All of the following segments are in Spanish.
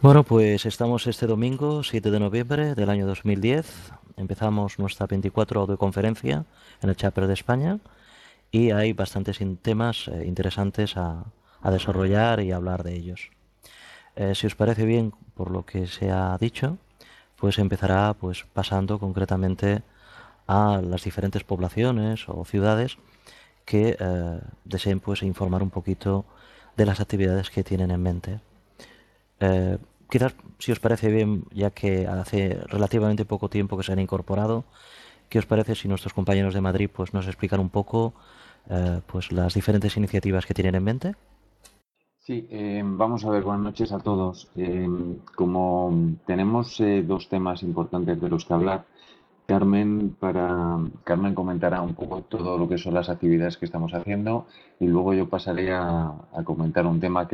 Bueno, pues estamos este domingo, 7 de noviembre del año 2010. Empezamos nuestra 24 audioconferencia en el Chapter de España y hay bastantes temas interesantes a desarrollar y hablar de ellos. Si os parece bien, por lo que se ha dicho, pues empezará pues pasando concretamente a las diferentes poblaciones o ciudades que deseen pues informar un poquito de las actividades que tienen en mente. Eh, Quizás, si os parece bien, ya que hace relativamente poco tiempo que se han incorporado, ¿qué os parece si nuestros compañeros de Madrid pues nos explican un poco pues las diferentes iniciativas que tienen en mente? Sí, vamos a ver, buenas noches a todos. Como tenemos dos temas importantes de los que hablar, Carmen comentará un poco todo lo que son las actividades que estamos haciendo y luego yo pasaré a comentar un tema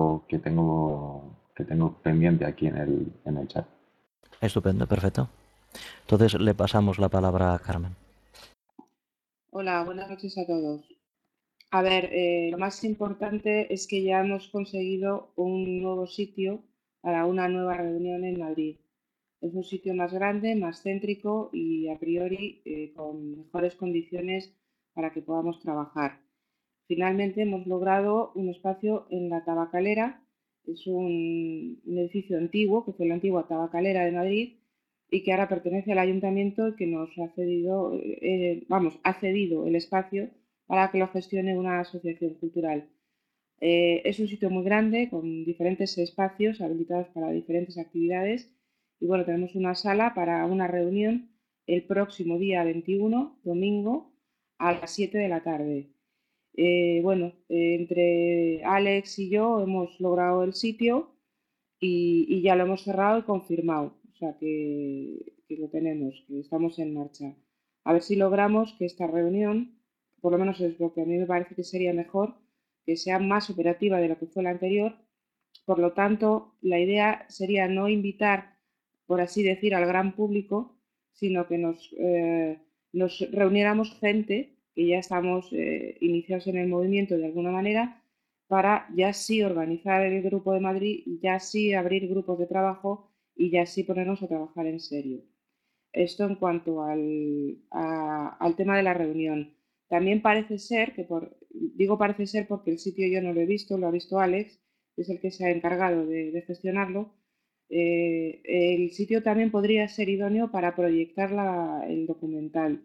que tengo pendiente aquí en el chat. Estupendo, perfecto. Entonces le pasamos la palabra a Carmen. Hola, buenas noches a todos. A ver, lo más importante es que ya hemos conseguido un nuevo sitio para una nueva reunión en Madrid. Es un sitio más grande, más céntrico y a priori con mejores condiciones para que podamos trabajar. Finalmente hemos logrado un espacio en la Tabacalera. Es un edificio antiguo, que fue la antigua Tabacalera de Madrid y que ahora pertenece al ayuntamiento y que nos ha cedido, ha cedido el espacio para que lo gestione una asociación cultural. Es un sitio muy grande con diferentes espacios habilitados para diferentes actividades y bueno, tenemos una sala para una reunión el próximo día 21, domingo, a las 7 de la tarde. Bueno, entre Alex y yo hemos logrado el sitio y ya lo hemos cerrado y confirmado. O sea que lo tenemos, que estamos en marcha. A ver si logramos que esta reunión, por lo menos es lo que a mí me parece que sería mejor, que sea más operativa de lo que fue la anterior. Por lo tanto, la idea sería no invitar, por así decir, al gran público, sino que nos reuniéramos gente que ya estamos iniciados en el movimiento de alguna manera para ya sí organizar el Grupo de Madrid, ya sí abrir grupos de trabajo y ya sí ponernos a trabajar en serio. Esto en cuanto al tema de la reunión. También parece ser que, digo parece ser porque el sitio yo no lo he visto, lo ha visto Alex, que es el que se ha encargado de gestionarlo. El sitio también podría ser idóneo para proyectar el documental.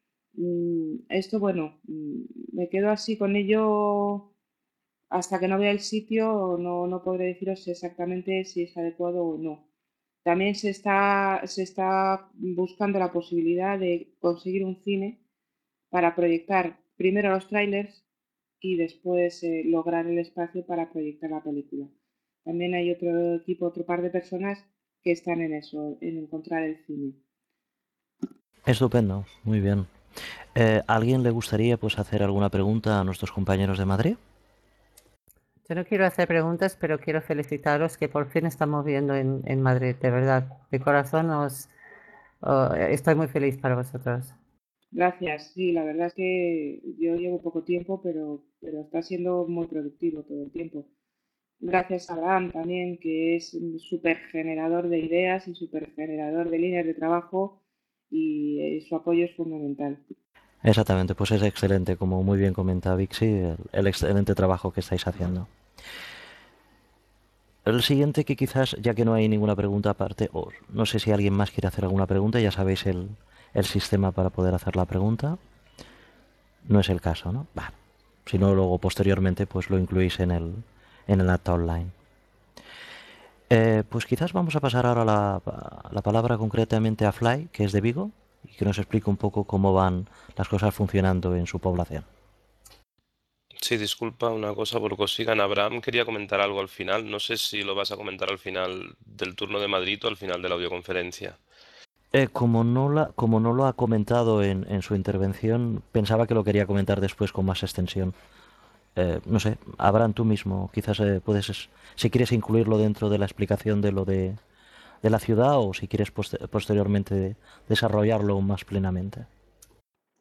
Esto, bueno, me quedo así con ello hasta que no vea el sitio, no podré deciros exactamente si es adecuado o no. También se está buscando la posibilidad de conseguir un cine para proyectar primero los trailers y después lograr el espacio para proyectar la película. También hay otro equipo, otro par de personas que están en eso, en encontrar el cine. Estupendo, muy bien. ¿A alguien le gustaría pues hacer alguna pregunta a nuestros compañeros de Madrid? Yo no quiero hacer preguntas, pero quiero felicitaros que por fin estamos viendo en Madrid, de verdad. De corazón estoy muy feliz para vosotros. Gracias, sí, la verdad es que yo llevo poco tiempo, pero está siendo muy productivo todo el tiempo. Gracias a Abraham también, que es un súper generador de ideas y súper generador de líneas de trabajo y su apoyo es fundamental. Exactamente, pues es excelente, como muy bien comenta Vixi, el excelente trabajo que estáis haciendo. El siguiente que quizás, ya que no hay ninguna pregunta aparte, o no sé si alguien más quiere hacer alguna pregunta, ya sabéis el sistema para poder hacer la pregunta. No es el caso, ¿no? Vale. Si no, luego posteriormente pues lo incluís en el acta online. Pues quizás vamos a pasar ahora la palabra concretamente a Fly, que es de Vigo, y que nos explique un poco cómo van las cosas funcionando en su población. Sí, disculpa una cosa por Cosigan. Abraham quería comentar algo al final. No sé si lo vas a comentar al final del turno de Madrid o al final de la audioconferencia. Como no lo ha comentado en su intervención, pensaba que lo quería comentar después con más extensión. No sé, Abraham, tú mismo, quizás si quieres incluirlo dentro de la explicación de lo de la ciudad o si quieres posteriormente desarrollarlo más plenamente.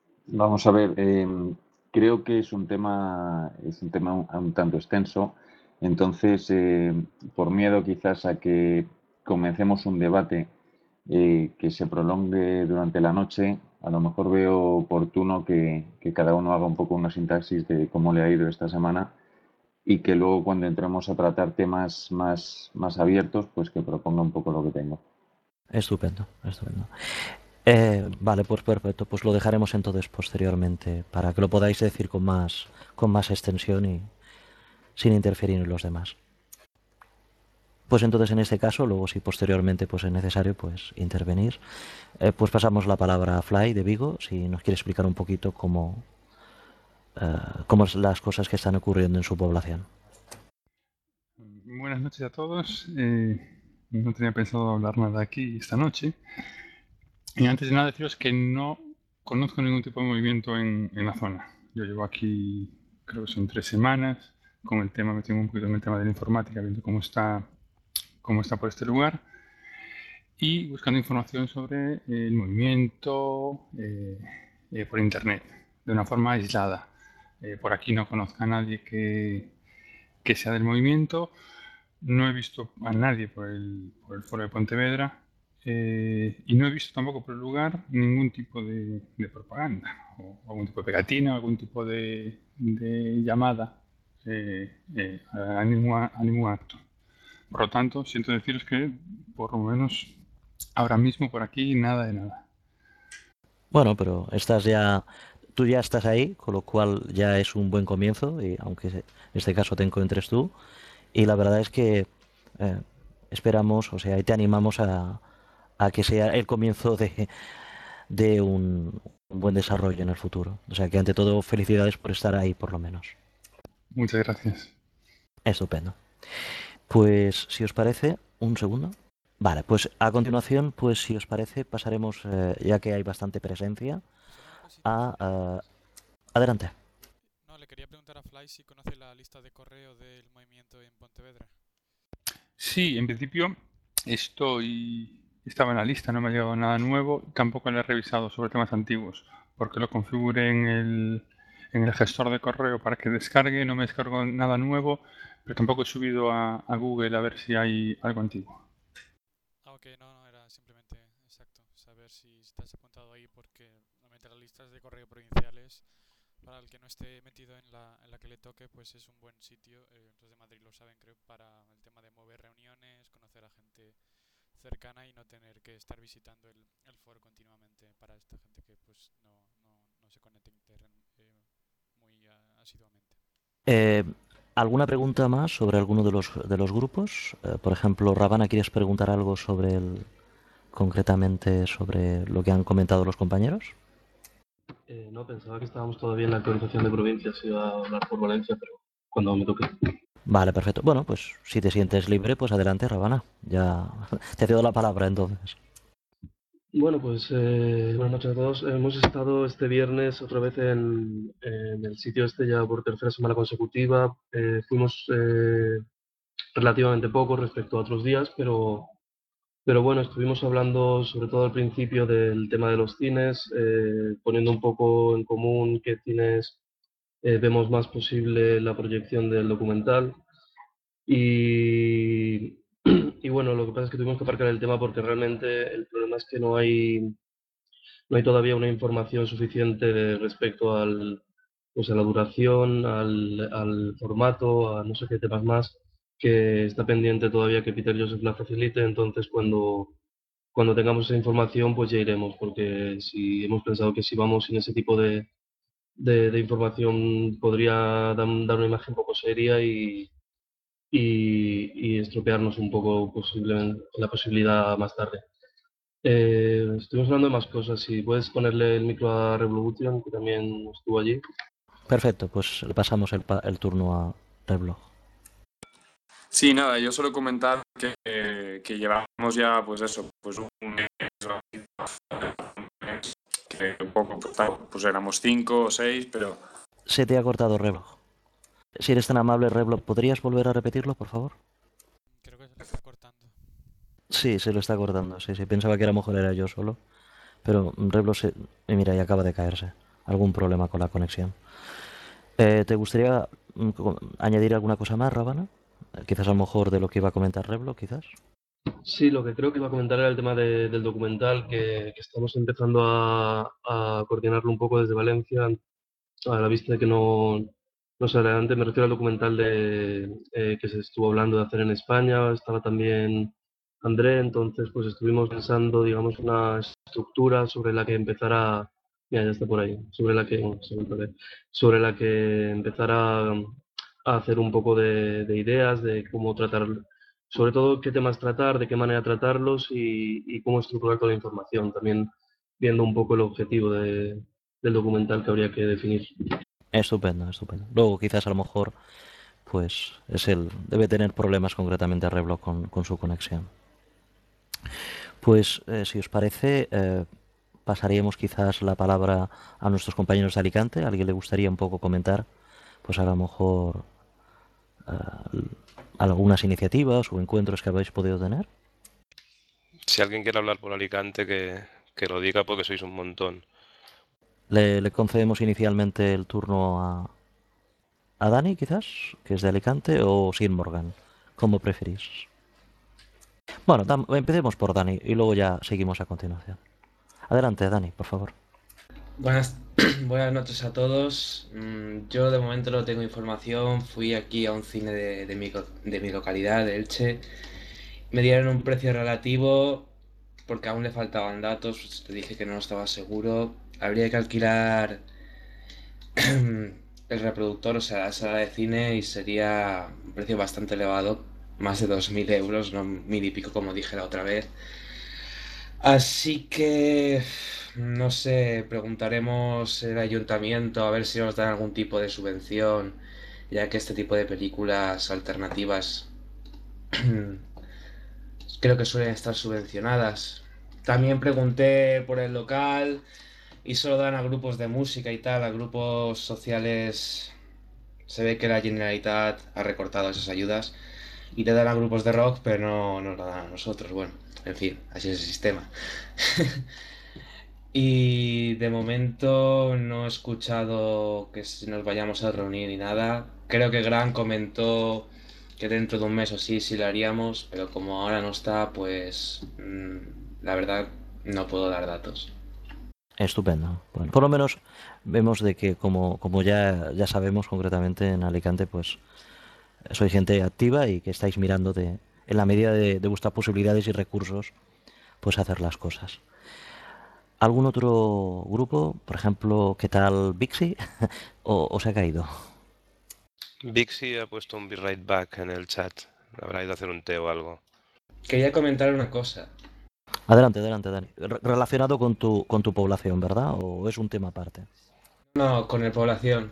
Vamos a ver, creo que es un tema un tanto extenso Entonces, por miedo quizás a que comencemos un debate que se prolongue durante la noche, a lo mejor veo oportuno que cada uno haga un poco una sintaxis de cómo le ha ido esta semana y que luego cuando entremos a tratar temas más abiertos, pues que proponga un poco lo que tengo. Estupendo, estupendo. Vale, pues perfecto. Pues lo dejaremos entonces posteriormente para que lo podáis decir con más extensión y sin interferir en los demás. Pues entonces en este caso, luego si posteriormente pues es necesario pues intervenir, pues pasamos la palabra a Fly de Vigo, si nos quiere explicar un poquito cómo es las cosas que están ocurriendo en su población. Buenas noches a todos. No tenía pensado hablar nada aquí esta noche. Y antes de nada deciros que no conozco ningún tipo de movimiento en la zona. Yo llevo aquí, creo que son 3 semanas, con el tema, me tengo un poquito en el tema de la informática, viendo cómo está por este lugar y buscando información sobre el movimiento por internet, de una forma aislada. Por aquí no conozco a nadie que sea del movimiento. No he visto a nadie por el foro de Pontevedra y no he visto tampoco por el lugar ningún tipo de propaganda o algún tipo de pegatina o algún tipo de llamada a ningún acto. Por lo tanto, siento deciros que por lo menos ahora mismo por aquí nada de nada. Bueno, pero tú ya estás ahí, con lo cual ya es un buen comienzo, y aunque en este caso te encuentres tú, y la verdad es que esperamos, o sea, y te animamos a que sea el comienzo de un buen desarrollo en el futuro. O sea que ante todo, felicidades por estar ahí por lo menos. Muchas gracias. Estupendo. Pues si os parece, un segundo. Vale, pues a continuación, pues si os parece, pasaremos, ya que hay bastante presencia, adelante. No, le quería preguntar a Fly si conoce la lista de correo del movimiento en Pontevedra. Sí, en principio estaba en la lista, no me ha llegado nada nuevo, tampoco lo he revisado sobre temas antiguos, porque lo configuré en el gestor de correo para que descargue, no me descargo nada nuevo, pero tampoco he subido a Google a ver si hay algo antiguo. Ah, ok, no, era simplemente, exacto, saber si estás apuntado ahí, porque normalmente las listas de correo provinciales, para el que no esté metido en la que le toque, pues es un buen sitio, los de Madrid lo saben, creo, para el tema de mover reuniones, conocer a gente cercana y no tener que estar visitando el foro continuamente para esta gente que pues no se conecta muy asiduamente. ¿Alguna pregunta más sobre alguno de los grupos? Por ejemplo, Ravana, ¿quieres preguntar algo concretamente sobre lo que han comentado los compañeros? No, pensaba que estábamos todavía en la actualización de provincias, iba a hablar por Valencia, pero cuando me toque. Vale, perfecto. Bueno, pues si te sientes libre, pues adelante, Ravana. Ya te cedo la palabra entonces. Bueno, pues buenas noches a todos. Hemos estado este viernes otra vez en el sitio este ya por tercera semana consecutiva. Fuimos relativamente poco respecto a otros días, pero bueno, estuvimos hablando sobre todo al principio del tema de los cines, poniendo un poco en común qué cines vemos más posible la proyección del documental. Y, y bueno, lo que pasa es que tuvimos que aparcar el tema porque realmente el problema es que no hay todavía una información suficiente respecto pues a la duración, al formato, a no sé qué temas más, que está pendiente todavía que Peter Joseph la facilite. Entonces, cuando tengamos esa información, pues ya iremos, porque si hemos pensado que si vamos sin ese tipo de información podría dar una imagen poco seria y estropearnos un poco posiblemente la posibilidad más tarde. Estuvimos hablando de más cosas. Si puedes ponerle el micro a Revolution, que también estuvo allí. Perfecto, pues le pasamos el turno a Reblog. Sí, nada, yo solo comentar que llevamos ya, pues eso, pues un mes, que un poco, pues éramos 5 o 6, pero... Se te ha cortado, Reblog. Si eres tan amable, Reblog, ¿podrías volver a repetirlo, por favor? Creo que se lo está cortando. Sí, se lo está cortando, sí, pensaba que a lo mejor era yo solo. Pero Reblog mira, y acaba de caerse. Algún problema con la conexión. ¿Te gustaría añadir alguna cosa más, Ravana? Quizás a lo mejor de lo que iba a comentar Reblo, quizás. Sí, lo que creo que iba a comentar era el tema del documental que estamos empezando a coordinarlo un poco desde Valencia, a la vista de que no sale adelante. Me refiero al documental que se estuvo hablando de hacer en España, estaba también André, entonces pues estuvimos pensando, digamos, una estructura sobre la que empezara, mira, ya está por ahí, sobre la que empezara a hacer un poco de ideas de cómo tratar, sobre todo qué temas tratar, de qué manera tratarlos y cómo estructurar toda la información, también viendo un poco el objetivo del documental que habría que definir. Estupendo, estupendo. Luego quizás a lo mejor pues debe tener problemas concretamente Reblo con su conexión. Pues si os parece, pasaríamos quizás la palabra a nuestros compañeros de Alicante. ¿A alguien le gustaría un poco comentar, pues a lo mejor algunas iniciativas o encuentros que habéis podido tener? Si alguien quiere hablar por Alicante, que lo diga porque sois un montón. Le concedemos inicialmente el turno a Dani, quizás, que es de Alicante, o Sin Morgan, como preferís. Bueno, empecemos por Dani y luego ya seguimos a continuación. Adelante, Dani, por favor. Buenas noches a todos. Yo de momento no tengo información. Fui aquí a un cine de mi localidad, de Elche. Me dieron un precio relativo porque aún le faltaban datos. Le dije que no estaba seguro. Habría que alquilar el reproductor, o sea, la sala de cine, y sería un precio bastante elevado, más de 2.000 euros, no 1.000 y pico como dije la otra vez. Así que, no sé, preguntaremos el ayuntamiento a ver si nos dan algún tipo de subvención, ya que este tipo de películas alternativas creo que suelen estar subvencionadas. También pregunté por el local y solo dan a grupos de música y tal, a grupos sociales. Se ve que la Generalitat ha recortado esas ayudas y le dan a grupos de rock, pero no nos la dan a nosotros. Bueno, en fin, así es el sistema. Y de momento no he escuchado que nos vayamos a reunir ni nada. Creo que Gran comentó que dentro de un mes o sí lo haríamos, pero como ahora no está, pues la verdad no puedo dar datos. Estupendo. Bueno, por lo menos vemos de que como ya sabemos concretamente en Alicante, pues sois gente activa y que estáis mirando en la medida de vuestras posibilidades y recursos, pues hacer las cosas. ¿Algún otro grupo? Por ejemplo, ¿qué tal Vixi? ¿O se ha caído? Vixi ha puesto un Be Right Back en el chat. Habrá ido a hacer un té o algo. Quería comentar una cosa. Adelante, Dani. Relacionado con tu población, ¿verdad? ¿O es un tema aparte? No, con mi población.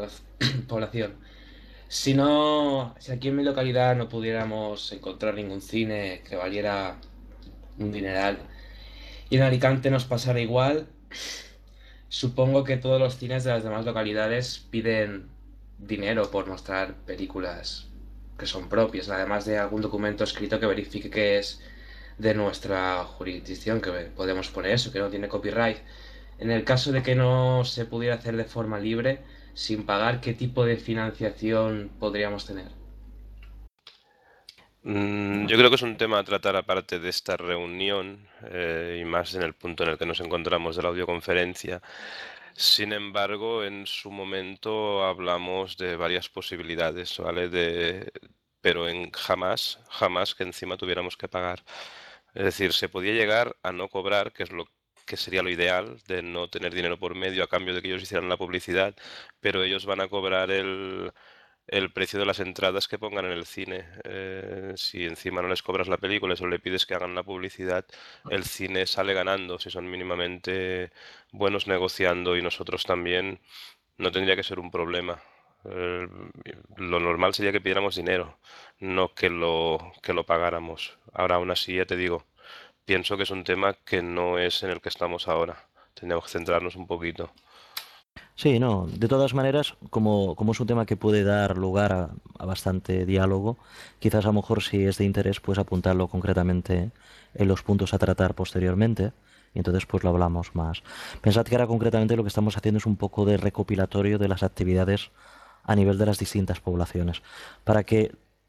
Si aquí en mi localidad no pudiéramos encontrar ningún cine que valiera un dineral y en Alicante nos pasara igual, supongo que todos los cines de las demás localidades piden dinero por mostrar películas que son propias, además de algún documento escrito que verifique que es de nuestra jurisdicción, que podemos poner eso, que no tiene copyright. En el caso de que no se pudiera hacer de forma libre, sin pagar, ¿qué tipo de financiación podríamos tener? Yo creo que es un tema a tratar aparte de esta reunión y más en el punto en el que nos encontramos de la audioconferencia. Sin embargo, en su momento hablamos de varias posibilidades, ¿vale? Pero jamás que encima tuviéramos que pagar. Es decir, se podía llegar a no cobrar, que es lo que sería lo ideal, de no tener dinero por medio a cambio de que ellos hicieran la publicidad, pero ellos van a cobrar el precio de las entradas que pongan en el cine. Si encima no les cobras la película y solo le pides que hagan la publicidad, el cine sale ganando. Si son mínimamente buenos negociando y nosotros también, no tendría que ser un problema. Lo normal sería que pidiéramos dinero, no que lo pagáramos. Ahora, aún así, ya te digo, pienso que es un tema que no es en el que estamos ahora. Tendríamos que centrarnos un poquito. Sí, no, de todas maneras, como es un tema que puede dar lugar a bastante diálogo, quizás a lo mejor si es de interés, pues apuntarlo concretamente en los puntos a tratar posteriormente, y entonces pues lo hablamos más. Pensad que ahora concretamente lo que estamos haciendo es un poco de recopilatorio de las actividades a nivel de las distintas poblaciones, para que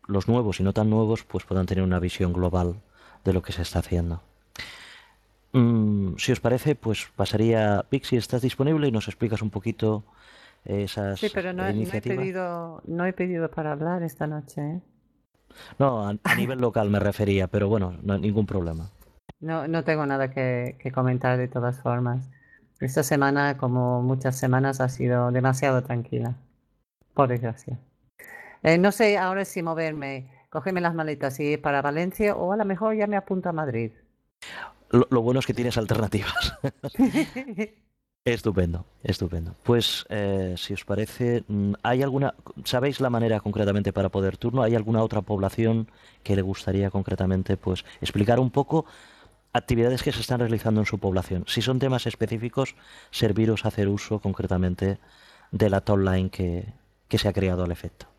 los nuevos y no tan nuevos pues puedan tener una visión global de lo que se está haciendo. Si os parece, pues pasaría, Pixie, ¿estás disponible y nos explicas un poquito esas Sí, pero no he iniciativas? pedido para hablar esta noche, ¿eh? No, a nivel local me refería, pero bueno, no hay ningún problema. No tengo nada que comentar de todas formas. Esta semana, como muchas semanas, ha sido demasiado tranquila, por desgracia. No sé ahora si moverme, cogerme las maletas y ir para Valencia o a lo mejor ya me apunto a Madrid. Lo bueno es que tienes alternativas. Estupendo, estupendo. Pues si os parece, ¿sabéis la manera concretamente para poder turno? ¿Hay alguna otra población que le gustaría concretamente pues explicar un poco actividades que se están realizando en su población? Si son temas específicos, serviros a hacer uso concretamente de la online que se ha creado al efecto.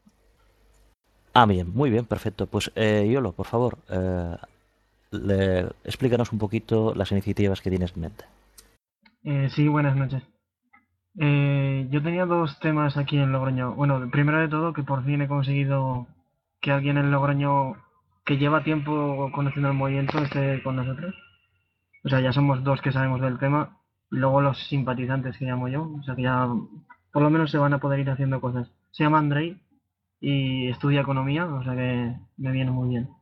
Bien, muy bien, perfecto. Pues Iolo, por favor, explícanos un poquito las iniciativas que tienes en mente. Sí, buenas noches. Yo tenía dos temas aquí en Logroño. Bueno, primero de todo, que por fin he conseguido que alguien en Logroño que lleva tiempo conociendo el movimiento esté con nosotros. O sea, ya somos dos que sabemos del tema. Y luego los simpatizantes que llamo yo. O sea, que ya por lo menos se van a poder ir haciendo cosas. Se llama Andrei y estudia economía, o sea que me viene muy bien.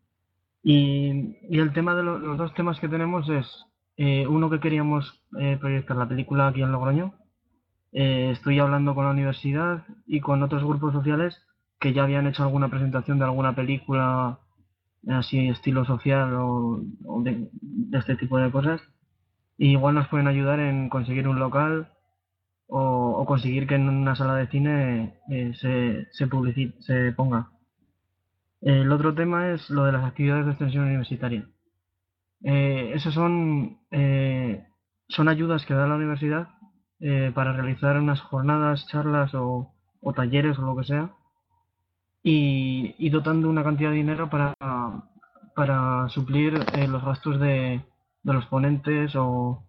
Y el tema de los dos temas que tenemos es uno que queríamos proyectar la película aquí en Logroño. Estoy hablando con la universidad y con otros grupos sociales que ya habían hecho alguna presentación de alguna película así estilo social o de este tipo de cosas. Y igual nos pueden ayudar en conseguir un local o conseguir que en una sala de cine se ponga. El otro tema es lo de las actividades de extensión universitaria. Esas son ayudas que da la universidad para realizar unas jornadas, charlas o talleres o lo que sea, y dotando una cantidad de dinero para suplir los gastos de los ponentes o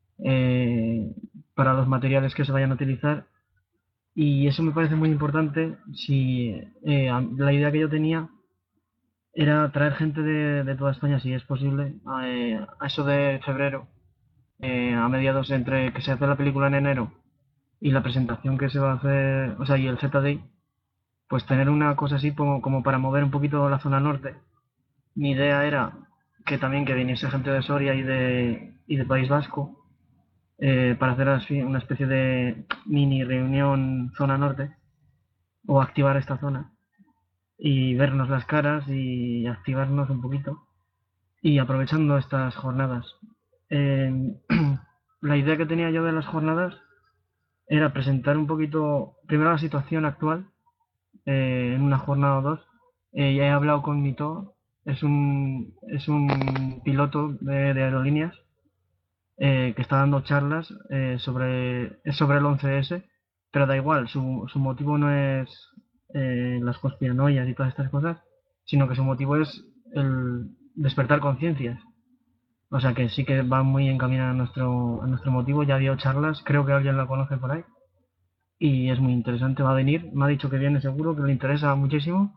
para los materiales que se vayan a utilizar. Y eso me parece muy importante. La idea que yo tenía era traer gente de toda España, si es posible, a eso de febrero, a mediados entre que se hace la película en enero y la presentación que se va a hacer, o sea, y el Z-Day, pues tener una cosa así como para mover un poquito la zona norte. Mi idea era que también que viniese gente de Soria y de País Vasco para hacer así una especie de mini reunión zona norte o activar esta zona y vernos las caras y activarnos un poquito y aprovechando estas jornadas. La idea que tenía yo de las jornadas era presentar un poquito primero la situación actual en una jornada o dos. Ya he hablado con Mito, es un piloto de aerolíneas que está dando charlas sobre el 11S, pero da igual, su motivo no es las conspiranoias y todas estas cosas, sino que su motivo es el despertar conciencias. O sea que sí que va muy encaminada a nuestro motivo. Ya dio charlas, creo que alguien la conoce por ahí y es muy interesante, va a venir, me ha dicho que viene seguro, que le interesa muchísimo.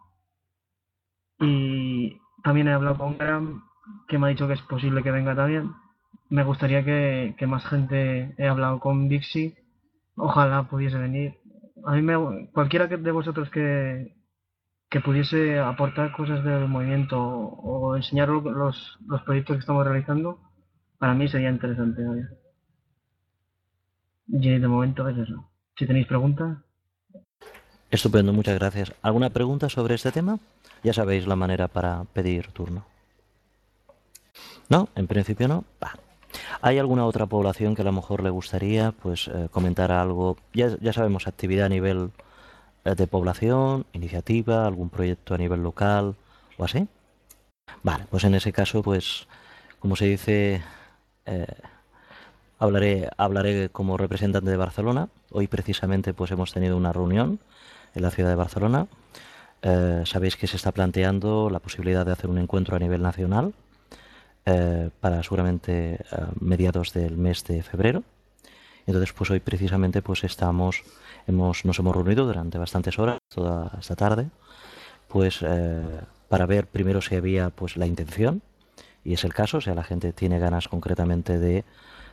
Y también he hablado con Graham, que me ha dicho que es posible que venga también. Me gustaría que más gente, he hablado con Vixi, ojalá pudiese venir. A mí cualquiera de vosotros que pudiese aportar cosas del movimiento o enseñar los proyectos que estamos realizando, para mí sería interesante. Y de momento es eso. Si tenéis preguntas. Estupendo, muchas gracias. ¿Alguna pregunta sobre este tema? Ya sabéis la manera para pedir turno. ¿No? En principio no. ¿Hay alguna otra población que a lo mejor le gustaría pues comentar algo? Ya sabemos, actividad a nivel de población, iniciativa, algún proyecto a nivel local o así. Vale, pues en ese caso, pues, como se dice, hablaré como representante de Barcelona. Hoy precisamente pues hemos tenido una reunión en la ciudad de Barcelona. Sabéis que se está planteando la posibilidad de hacer un encuentro a nivel nacional para seguramente mediados del mes de febrero. Entonces pues hoy precisamente pues nos hemos reunido durante bastantes horas, toda esta tarde, pues para ver primero si había pues la intención, y es el caso, o sea, la gente tiene ganas concretamente de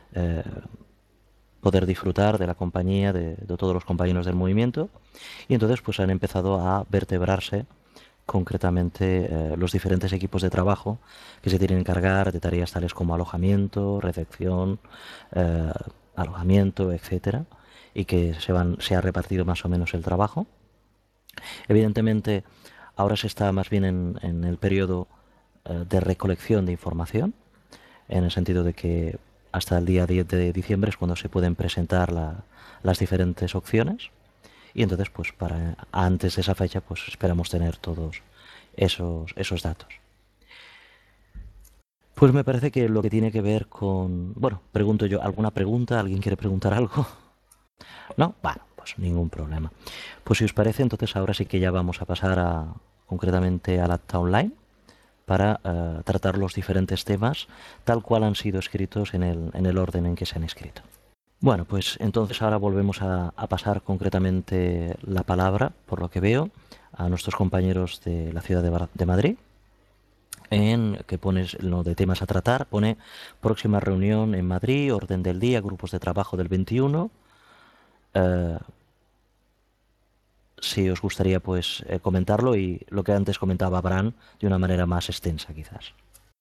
poder disfrutar de la compañía de todos los compañeros del movimiento, y entonces pues han empezado a vertebrarse concretamente los diferentes equipos de trabajo que se tienen que encargar de tareas tales como alojamiento, recepción, alojamiento, etcétera, y que se ha repartido más o menos el trabajo. Evidentemente, ahora se está más bien en el periodo de recolección de información, en el sentido de que hasta el día 10 de diciembre es cuando se pueden presentar las diferentes opciones, y entonces pues para antes de esa fecha pues esperamos tener todos esos datos. Pues me parece que lo que tiene que ver con... Bueno, pregunto yo, ¿alguna pregunta? ¿Alguien quiere preguntar algo? ¿No? Bueno, pues ningún problema. Pues si os parece, entonces ahora sí que ya vamos a pasar concretamente al acta online para tratar los diferentes temas tal cual han sido escritos en el orden en que se han escrito. Bueno, pues entonces ahora volvemos a pasar concretamente la palabra, por lo que veo, a nuestros compañeros de la ciudad de Madrid, en que pone lo de temas a tratar, pone próxima reunión en Madrid, orden del día, grupos de trabajo del 21. Si os gustaría pues comentarlo, y lo que antes comentaba Abraham de una manera más extensa quizás.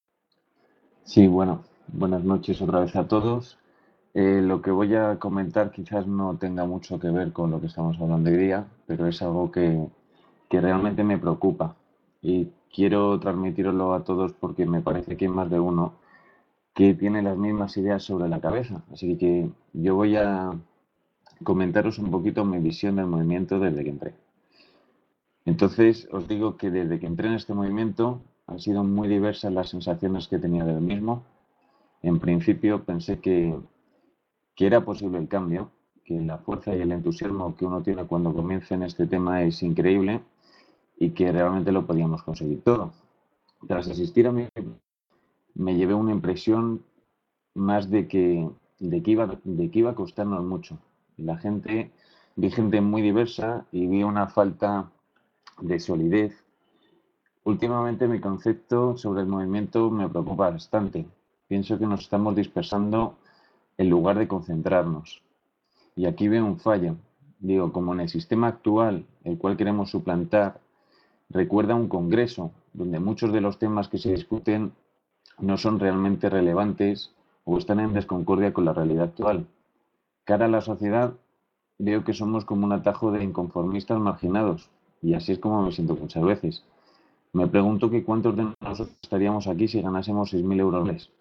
Sí, bueno, buenas noches otra vez a todos. Lo que voy a comentar quizás no tenga mucho que ver con lo que estamos hablando hoy día, pero es algo que realmente me preocupa y quiero transmitirlo a todos porque me parece que hay más de uno que tiene las mismas ideas sobre la cabeza. Así que yo voy a comentaros un poquito mi visión del movimiento desde que entré. Entonces, os digo que desde que entré en este movimiento han sido muy diversas las sensaciones que tenía del mismo. En principio pensé que era posible el cambio, que la fuerza y el entusiasmo que uno tiene cuando comienza en este tema es increíble y que realmente lo podíamos conseguir todo. Tras asistir a me llevé una impresión más de que iba a costarnos mucho. Vi gente muy diversa y vi una falta de solidez. Últimamente mi concepto sobre el movimiento me preocupa bastante. Pienso que nos estamos dispersando en lugar de concentrarnos. Y aquí veo un fallo. Digo, como en el sistema actual, el cual queremos suplantar, recuerda un congreso donde muchos de los temas que se discuten no son realmente relevantes o están en desconcordia con la realidad actual. Cara a la sociedad, veo que somos como un atajo de inconformistas marginados, y así es como me siento muchas veces. Me pregunto que cuántos de nosotros estaríamos aquí si ganásemos 6.000 euros al mes.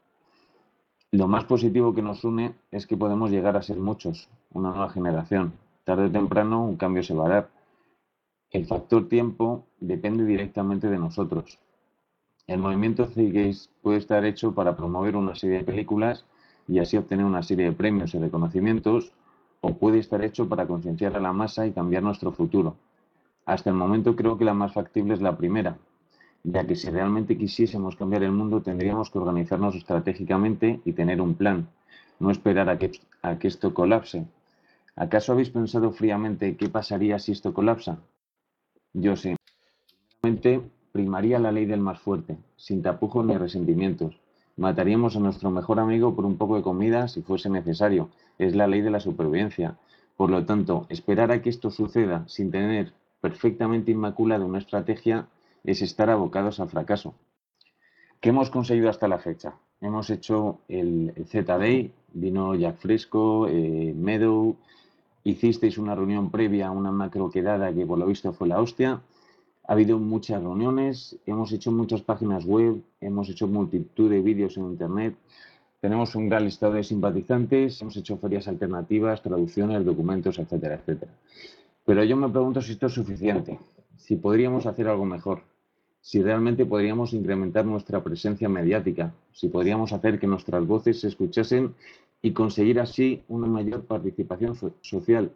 Lo más positivo que nos une es que podemos llegar a ser muchos, una nueva generación. Tarde o temprano un cambio se va a dar. El factor tiempo depende directamente de nosotros. El movimiento Zeitgeist puede estar hecho para promover una serie de películas y así obtener una serie de premios y reconocimientos, o puede estar hecho para concienciar a la masa y cambiar nuestro futuro. Hasta el momento creo que la más factible es la primera, ya que si realmente quisiésemos cambiar el mundo tendríamos que organizarnos estratégicamente y tener un plan, no esperar a que esto colapse. ¿Acaso habéis pensado fríamente qué pasaría si esto colapsa? Yo sí. Primeramente, primaría la ley del más fuerte, sin tapujos ni resentimientos. Mataríamos a nuestro mejor amigo por un poco de comida si fuese necesario. Es la ley de la supervivencia. Por lo tanto, esperar a que esto suceda sin tener perfectamente inmaculada una estrategia es estar abocados al fracaso. ¿Qué hemos conseguido hasta la fecha? Hemos hecho el Z-Day, vino Jack Fresco, Meadow, hicisteis una reunión previa a una macro quedada que por lo visto fue la hostia. Ha habido muchas reuniones, hemos hecho muchas páginas web, hemos hecho multitud de vídeos en internet, tenemos un gran listado de simpatizantes, hemos hecho ferias alternativas, traducciones, documentos, etcétera, etcétera. Pero yo me pregunto si esto es suficiente, si podríamos hacer algo mejor, si realmente podríamos incrementar nuestra presencia mediática, si podríamos hacer que nuestras voces se escuchasen y conseguir así una mayor participación social.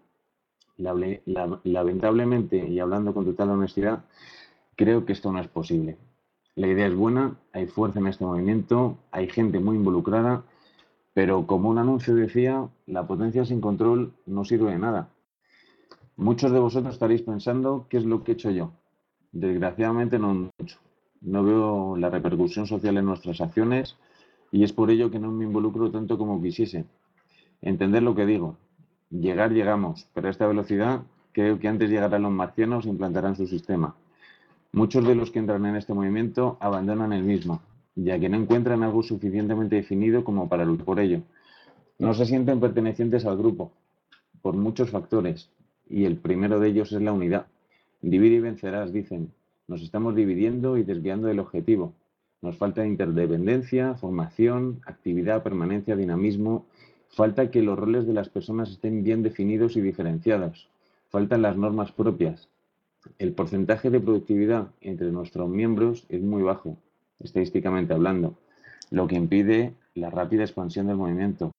Lamentablemente, y hablando con total honestidad, creo que esto no es posible. La idea es buena, hay fuerza en este movimiento, hay gente muy involucrada, pero como un anuncio decía, la potencia sin control no sirve de nada. Muchos de vosotros estaréis pensando qué es lo que he hecho yo. Desgraciadamente no mucho. No veo la repercusión social en nuestras acciones y es por ello que no me involucro tanto como quisiese. Entender lo que digo. Llegar llegamos, pero a esta velocidad creo que antes llegarán los marcianos e implantarán su sistema. Muchos de los que entran en este movimiento abandonan el mismo, ya que no encuentran algo suficientemente definido como para luchar por ello. No se sienten pertenecientes al grupo, por muchos factores, y el primero de ellos es la unidad. Divide y vencerás, dicen. Nos estamos dividiendo y desviando del objetivo. Nos falta interdependencia, formación, actividad, permanencia, dinamismo. Falta que los roles de las personas estén bien definidos y diferenciados. Faltan las normas propias. El porcentaje de productividad entre nuestros miembros es muy bajo, estadísticamente hablando, lo que impide la rápida expansión del movimiento.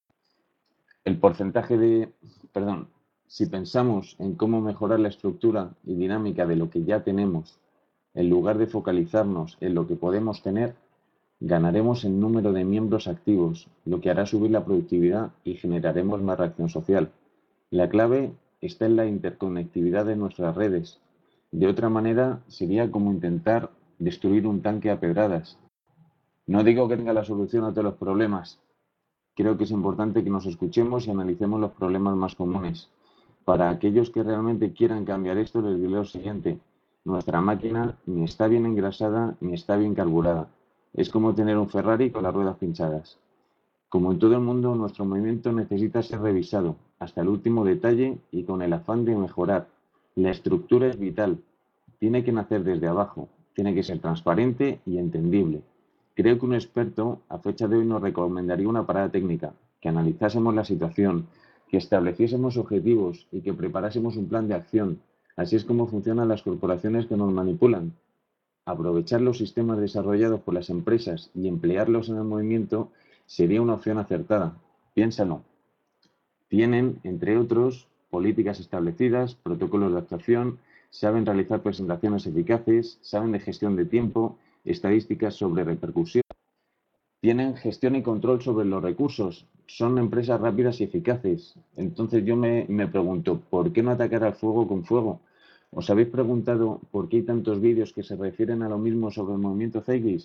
Si pensamos en cómo mejorar la estructura y dinámica de lo que ya tenemos, en lugar de focalizarnos en lo que podemos tener, ganaremos en número de miembros activos, lo que hará subir la productividad y generaremos más reacción social. La clave está en la interconectividad de nuestras redes. De otra manera, sería como intentar destruir un tanque a pedradas. No digo que tenga la solución a todos los problemas. Creo que es importante que nos escuchemos y analicemos los problemas más comunes. Para aquellos que realmente quieran cambiar esto, les diré lo siguiente. Nuestra máquina ni está bien engrasada ni está bien carburada. Es como tener un Ferrari con las ruedas pinchadas. Como en todo el mundo, nuestro movimiento necesita ser revisado hasta el último detalle y con el afán de mejorar. La estructura es vital. Tiene que nacer desde abajo. Tiene que ser transparente y entendible. Creo que un experto a fecha de hoy nos recomendaría una parada técnica, que analizásemos la situación, que estableciésemos objetivos y que preparásemos un plan de acción. Así es como funcionan las corporaciones que nos manipulan. Aprovechar los sistemas desarrollados por las empresas y emplearlos en el movimiento sería una opción acertada. Piénsalo. Tienen, entre otros, políticas establecidas, protocolos de actuación, saben realizar presentaciones eficaces, saben de gestión de tiempo, estadísticas sobre repercusión. Tienen gestión y control sobre los recursos. Son empresas rápidas y eficaces. Entonces yo me pregunto, ¿por qué no atacar al fuego con fuego? ¿Os habéis preguntado por qué hay tantos vídeos que se refieren a lo mismo sobre el movimiento Zeitgeist?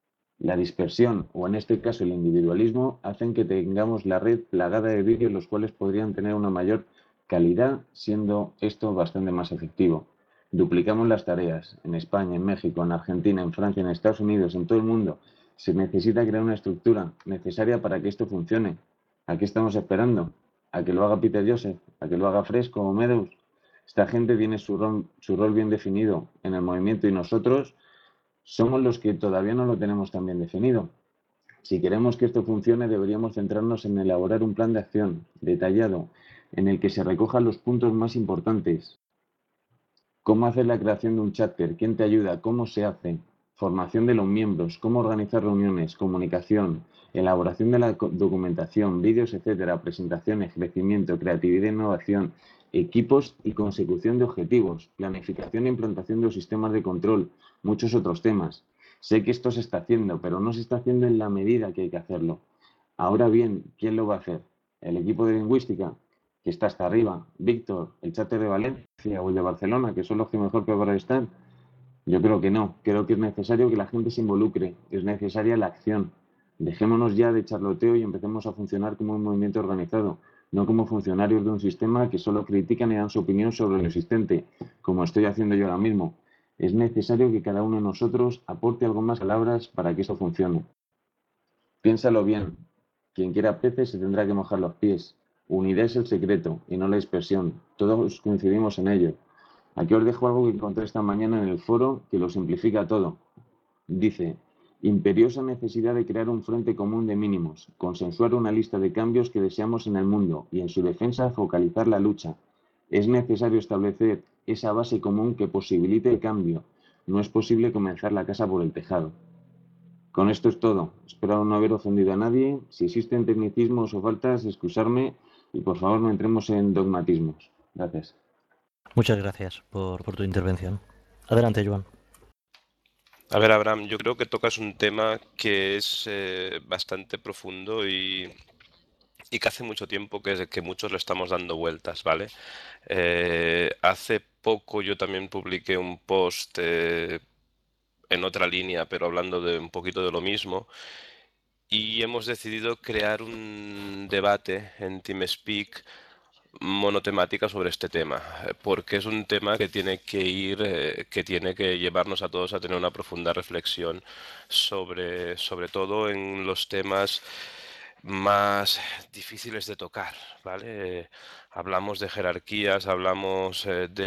La dispersión, o en este caso el individualismo, hacen que tengamos la red plagada de vídeos los cuales podrían tener una mayor calidad, siendo esto bastante más efectivo. Duplicamos las tareas en España, en México, en Argentina, en Francia, en Estados Unidos, en todo el mundo. Se necesita crear una estructura necesaria para que esto funcione. ¿A qué estamos esperando? ¿A que lo haga Peter Joseph? ¿A que lo haga Fresco o Meadows? Esta gente tiene su rol bien definido en el movimiento y nosotros somos los que todavía no lo tenemos tan bien definido. Si queremos que esto funcione, deberíamos centrarnos en elaborar un plan de acción detallado en el que se recojan los puntos más importantes. ¿Cómo hacer la creación de un chapter? ¿Quién te ayuda? ¿Cómo se hace? Formación de los miembros, cómo organizar reuniones, comunicación, elaboración de la documentación, vídeos, etcétera, presentaciones, crecimiento, creatividad e innovación, equipos y consecución de objetivos, planificación e implantación de los sistemas de control, muchos otros temas. Sé que esto se está haciendo, pero no se está haciendo en la medida que hay que hacerlo. Ahora bien, ¿quién lo va a hacer? ¿El equipo de lingüística? Que está hasta arriba, Víctor, el cháter de Valencia o el de Barcelona, que son los que mejor preparados están. Yo creo que no, creo que es necesario que la gente se involucre, es necesaria la acción. Dejémonos ya de charloteo y empecemos a funcionar como un movimiento organizado, no como funcionarios de un sistema que solo critican y dan su opinión sobre lo existente, como estoy haciendo yo ahora mismo. Es necesario que cada uno de nosotros aporte algo más palabras para que esto funcione. Piénsalo bien, quien quiera peces se tendrá que mojar los pies. Unidad es el secreto y no la dispersión. Todos coincidimos en ello. Aquí os dejo algo que encontré esta mañana en el foro que lo simplifica todo. Dice, imperiosa necesidad de crear un frente común de mínimos, consensuar una lista de cambios que deseamos en el mundo y en su defensa focalizar la lucha. Es necesario establecer esa base común que posibilite el cambio. No es posible comenzar la casa por el tejado. Con esto es todo. Espero no haber ofendido a nadie. Si existen tecnicismos o faltas, excusarme y por favor no entremos en dogmatismos. Gracias. Muchas gracias por tu intervención. Adelante, Joan. A ver, Abraham, yo creo que tocas un tema que es bastante profundo y y que hace mucho tiempo que muchos le estamos dando vueltas, ¿vale? Hace poco yo también publiqué un post en otra línea, pero hablando de un poquito de lo mismo, y hemos decidido crear un debate en TeamSpeak monotemática sobre este tema, porque es un tema que tiene que que tiene que llevarnos a todos a tener una profunda reflexión sobre todo en los temas más difíciles de tocar, ¿vale? Hablamos de jerarquías, hablamos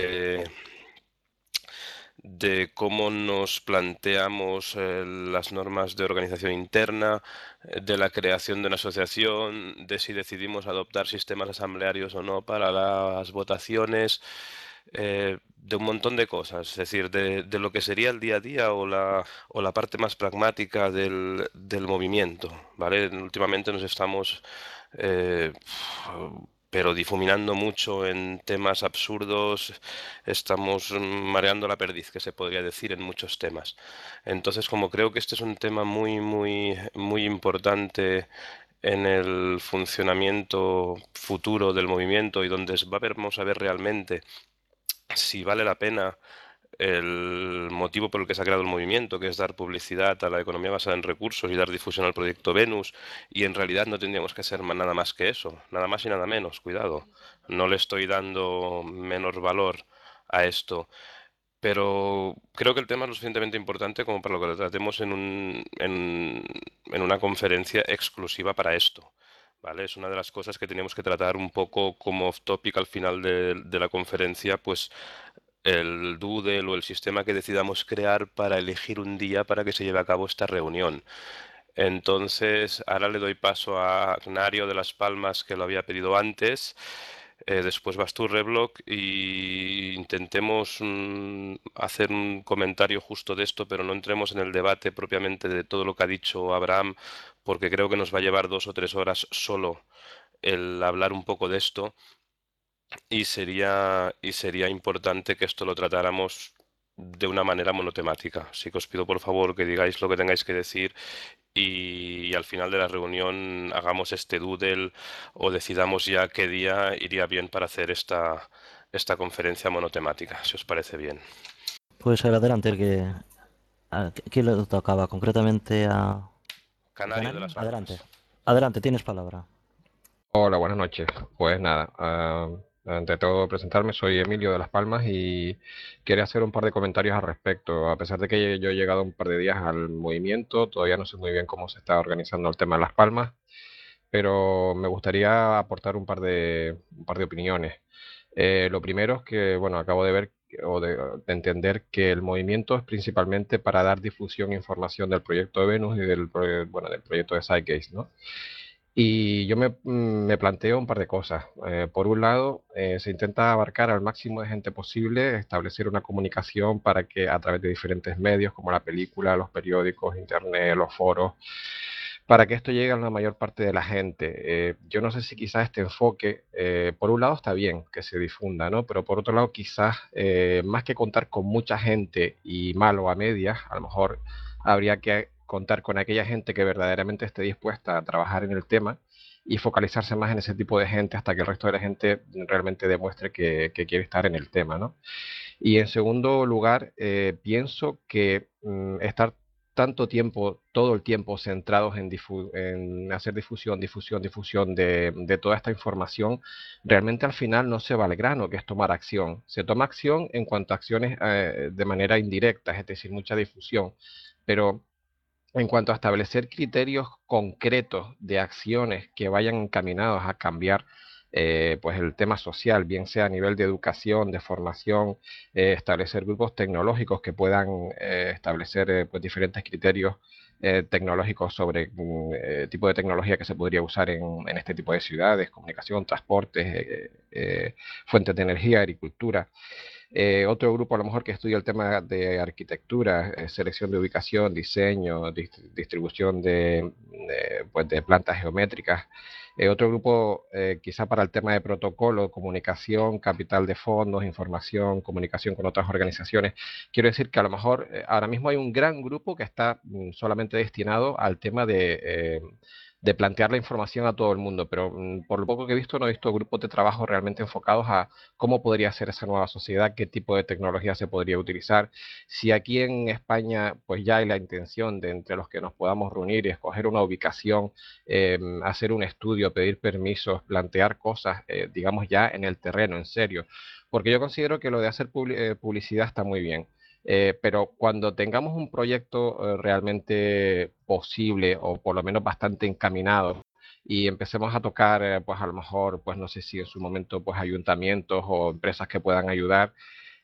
de cómo nos planteamos las normas de organización interna, de la creación de una asociación, de si decidimos adoptar sistemas asamblearios o no para las votaciones, de un montón de cosas, es decir, de lo que sería el día a día o la parte más pragmática del movimiento, ¿vale? Últimamente nos estamos eh, pero difuminando mucho en temas absurdos, estamos mareando la perdiz, que se podría decir en muchos temas. Entonces, como creo que este es un tema muy importante en el funcionamiento futuro del movimiento y donde vamos a ver realmente si vale la pena el motivo por el que se ha creado el movimiento, que es dar publicidad a la economía basada en recursos y dar difusión al proyecto Venus, y en realidad no tendríamos que hacer nada más que eso, nada más y nada menos, cuidado. No le estoy dando menor valor a esto, pero creo que el tema es lo suficientemente importante como para lo que lo tratemos en una conferencia exclusiva para esto. ¿Vale? Es una de las cosas que teníamos que tratar un poco como off topic al final de la conferencia, pues el doodle o el sistema que decidamos crear para elegir un día para que se lleve a cabo esta reunión. Entonces, ahora le doy paso a Agnario de Las Palmas, que lo había pedido antes. Después vas tú, Reblock, y intentemos hacer un comentario justo de esto, pero no entremos en el debate propiamente de todo lo que ha dicho Abraham, porque creo que nos va a llevar 2 o 3 horas solo el hablar un poco de esto. Y sería importante que esto lo tratáramos de una manera monotemática. Así que os pido por favor que digáis lo que tengáis que decir y al final de la reunión hagamos este doodle o decidamos ya qué día iría bien para hacer esta conferencia monotemática, si os parece bien. Pues adelante, ¿quién le tocaba concretamente a Canario de Las Palmas. Adelante, adelante, tienes palabra. Hola, buenas noches. Pues nada, ante todo presentarme, soy Emilio de Las Palmas y quería hacer un par de comentarios al respecto. A pesar de que yo he llegado un par de días al movimiento, todavía no sé muy bien cómo se está organizando el tema de Las Palmas, pero me gustaría aportar un par de opiniones. Lo primero es que, bueno, acabo de ver o de entender que el movimiento es principalmente para dar difusión e información del proyecto de Venus y del proyecto de Zeitgeist, ¿no? Y yo me planteo un par de cosas. Por un lado, se intenta abarcar al máximo de gente posible, establecer una comunicación para que a través de diferentes medios como la película, los periódicos, internet, los foros, para que esto llegue a la mayor parte de la gente. Yo no sé si quizás este enfoque, por un lado está bien que se difunda, ¿no? Pero por otro lado quizás más que contar con mucha gente y malo a medias, a lo mejor habría que contar con aquella gente que verdaderamente esté dispuesta a trabajar en el tema y focalizarse más en ese tipo de gente hasta que el resto de la gente realmente demuestre que quiere estar en el tema, ¿no? Y en segundo lugar, pienso que estar tanto tiempo, todo el tiempo centrados en hacer difusión de toda esta información, realmente al final no se va al grano, que es tomar acción. Se toma acción en cuanto a acciones de manera indirecta, es decir, mucha difusión, pero en cuanto a establecer criterios concretos de acciones que vayan encaminados a cambiar pues el tema social, bien sea a nivel de educación, de formación, establecer grupos tecnológicos que puedan establecer pues diferentes criterios tecnológicos sobre tipo de tecnología que se podría usar en este tipo de ciudades, comunicación, transportes, fuentes de energía, agricultura. Otro grupo a lo mejor que estudia el tema de arquitectura, selección de ubicación, diseño, distribución pues de plantas geométricas. Otro grupo quizá para el tema de protocolo, comunicación, capital de fondos, información, comunicación con otras organizaciones. Quiero decir que a lo mejor ahora mismo hay un gran grupo que está solamente destinado al tema de plantear la información a todo el mundo, pero por lo poco que he visto, no he visto grupos de trabajo realmente enfocados a cómo podría ser esa nueva sociedad, qué tipo de tecnología se podría utilizar. Si aquí en España pues ya hay la intención de entre los que nos podamos reunir y escoger una ubicación, hacer un estudio, pedir permisos, plantear cosas, digamos ya en el terreno, en serio, porque yo considero que lo de hacer publicidad está muy bien. Pero cuando tengamos un proyecto realmente posible o por lo menos bastante encaminado y empecemos a tocar, pues a lo mejor, pues no sé si en su momento, pues ayuntamientos o empresas que puedan ayudar,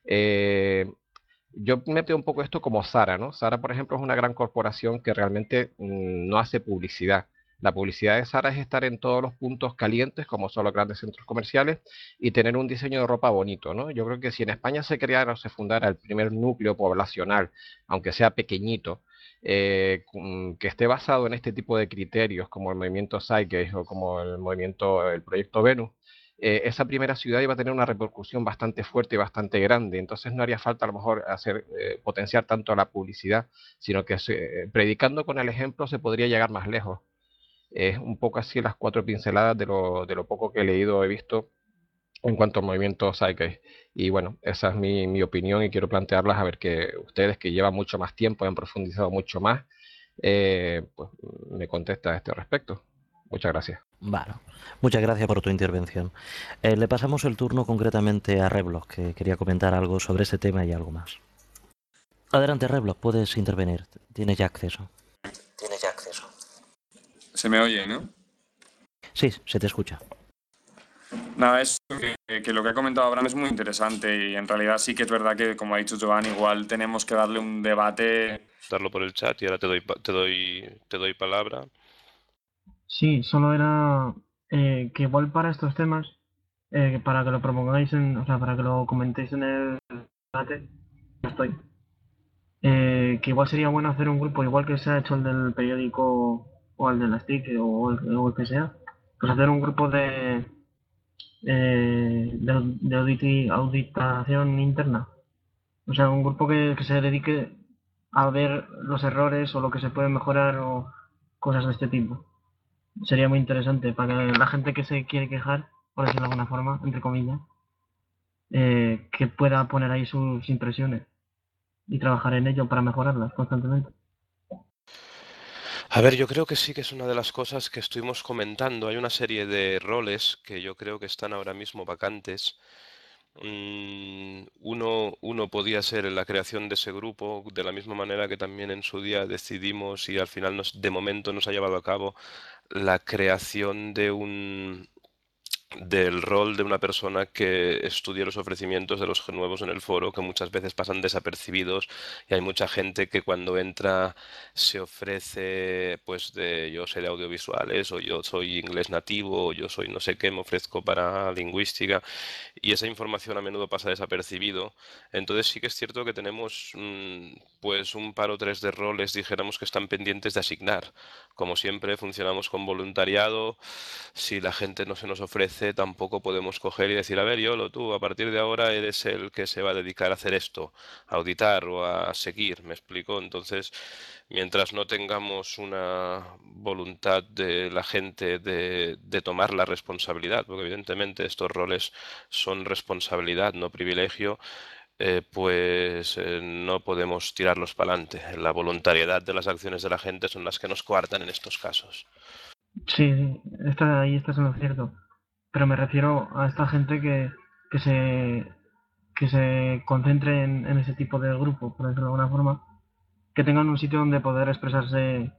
yo meteo un poco esto como Zara, ¿no? Zara, por ejemplo, es una gran corporación que realmente no hace publicidad. La publicidad de Zara es estar en todos los puntos calientes, como son los grandes centros comerciales, y tener un diseño de ropa bonito, ¿no? Yo creo que si en España se creara o se fundara el primer núcleo poblacional, aunque sea pequeñito, que esté basado en este tipo de criterios, como el movimiento Zeitgeist o como el proyecto Venus, esa primera ciudad iba a tener una repercusión bastante fuerte y bastante grande. Entonces no haría falta a lo mejor potenciar tanto la publicidad, sino que predicando con el ejemplo se podría llegar más lejos. Es un poco así las 4 pinceladas de lo poco que he leído o he visto en cuanto al movimiento Zeitgeist. Y bueno, esa es mi opinión y quiero plantearlas a ver que ustedes que llevan mucho más tiempo, han profundizado mucho más, pues me contesta a este respecto. Muchas gracias. Bueno, muchas gracias por tu intervención. Le pasamos el turno concretamente a Reblock, que quería comentar algo sobre este tema y algo más. Adelante, Reblock, puedes intervenir. Tienes ya acceso. Se me oye, ¿no? Sí, se te escucha. Nada, es que lo que ha comentado Abraham es muy interesante y en realidad sí que es verdad que, como ha dicho Joan, igual tenemos que darle un debate. Darlo por el chat y ahora te doy palabra. Sí, solo era que igual para estos temas, para que lo propongáis, o sea, para que lo comentéis en el debate, que igual sería bueno hacer un grupo, igual que se ha hecho el del periódico o el de la STIC o el que sea, pues hacer un grupo de auditación interna. O sea, un grupo que se dedique a ver los errores o lo que se puede mejorar o cosas de este tipo. Sería muy interesante para que la gente que se quiere quejar, por decirlo de alguna forma, entre comillas, que pueda poner ahí sus impresiones y trabajar en ello para mejorarlas constantemente. A ver, yo creo que sí que es una de las cosas que estuvimos comentando. Hay una serie de roles que yo creo que están ahora mismo vacantes. Uno podía ser en la creación de ese grupo, de la misma manera que también en su día decidimos y al final de momento nos ha llevado a cabo la creación del rol de una persona que estudie los ofrecimientos de los nuevos en el foro, que muchas veces pasan desapercibidos y hay mucha gente que cuando entra se ofrece pues de yo sé de audiovisuales o yo soy inglés nativo o yo soy no sé qué, me ofrezco para lingüística y esa información a menudo pasa desapercibido. Entonces sí que es cierto que tenemos pues un par o tres de roles, dijéramos, que están pendientes de asignar. Como siempre funcionamos con voluntariado. Si la gente no se nos ofrece, tampoco podemos coger y decir, a ver, Yolo, tú a partir de ahora eres el que se va a dedicar a hacer esto, a auditar o a seguir, ¿me explico? Entonces, mientras no tengamos una voluntad de la gente de tomar la responsabilidad, porque evidentemente estos roles son responsabilidad, no privilegio, pues no podemos tirarlos para adelante. La voluntariedad de las acciones de la gente son las que nos coartan en estos casos. Sí, ahí estás en lo cierto. Pero me refiero a esta gente que se concentre en ese tipo de grupo, por decirlo de alguna forma, que tengan un sitio donde poder expresarse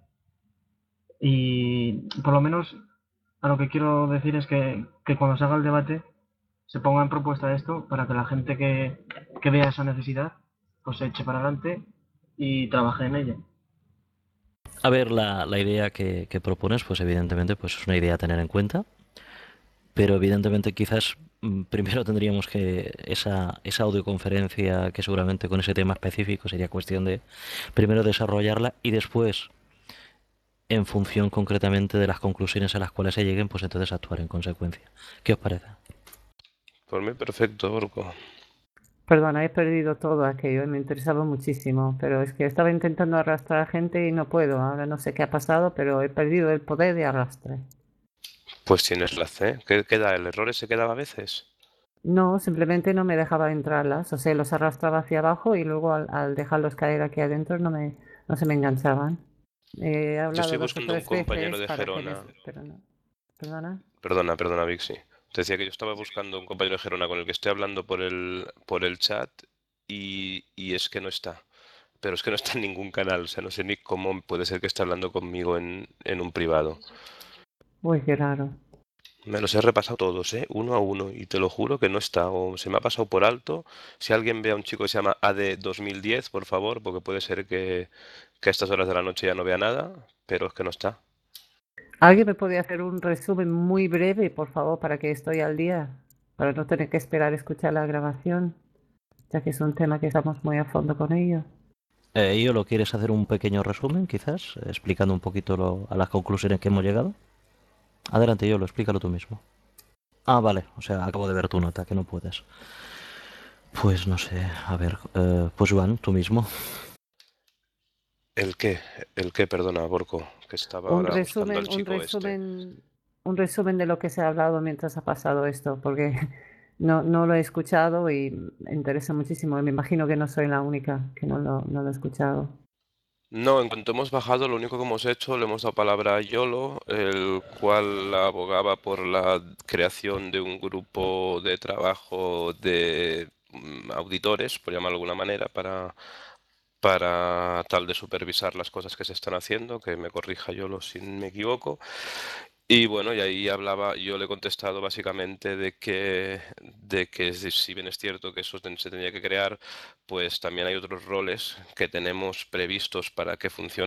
y por lo menos a lo que quiero decir es que cuando se haga el debate se ponga en propuesta esto para que la gente que vea esa necesidad pues se eche para adelante y trabaje en ella. A ver, la idea que propones, pues evidentemente pues es una idea a tener en cuenta, pero evidentemente quizás primero tendríamos que esa audioconferencia, que seguramente con ese tema específico sería cuestión de primero desarrollarla y después, en función concretamente de las conclusiones a las cuales se lleguen, pues entonces actuar en consecuencia. ¿Qué os parece? Por mí perfecto, Orco. Perdona, he perdido todo aquello, me interesaba muchísimo, pero es que estaba intentando arrastrar a gente y no puedo. Ahora no sé qué ha pasado, pero he perdido el poder de arrastre. Pues tienes la C. ¿Qué queda? ¿El error se quedaba a veces? No, simplemente no me dejaba entrarlas, o sea, los arrastraba hacia abajo y luego al dejarlos caer aquí adentro no se me enganchaban. He Yo estoy hablado 2 o buscando un 3 compañero veces de para que Gerona. pero no. ¿Perdona? Perdona, Vixi. Te decía que yo estaba buscando un compañero de Gerona con el que estoy hablando por el chat y es que no está. Pero es que no está en ningún canal, o sea, no sé ni cómo puede ser que esté hablando conmigo en un privado. Uy, qué raro. Me los he repasado todos, uno a uno, y te lo juro que no está, o se me ha pasado por alto. Si alguien ve a un chico que se llama AD 2010, por favor, porque puede ser que a estas horas de la noche ya no vea nada, pero es que no está. ¿Alguien me podría hacer un resumen muy breve, por favor, para que estoy al día? Para no tener que esperar a escuchar la grabación, ya que es un tema que estamos muy a fondo con ello. ¿Lo quieres hacer un pequeño resumen, quizás, explicando un poquito a las conclusiones que hemos llegado? Adelante, Yolo, explícalo tú mismo. Ah, vale, o sea, acabo de ver tu nota, que no puedes. Pues no sé, a ver, pues Juan, tú mismo. ¿El qué? ¿El qué? Perdona, Borco, que estaba Un ahora buscando al resumen, un chico este. resumen, un resumen de lo que se ha hablado mientras ha pasado esto, porque no lo he escuchado y me interesa muchísimo. Y me imagino que no soy la única que no lo he escuchado. No, en cuanto hemos bajado, lo único que hemos hecho, le hemos dado palabra a Yolo, el cual abogaba por la creación de un grupo de trabajo de auditores, por llamarlo de alguna manera, para tal de supervisar las cosas que se están haciendo, que me corrija Yolo si me equivoco. Y bueno, y ahí hablaba, yo le he contestado básicamente de que si bien es cierto que eso se tenía que crear, pues también hay otros roles que tenemos previstos para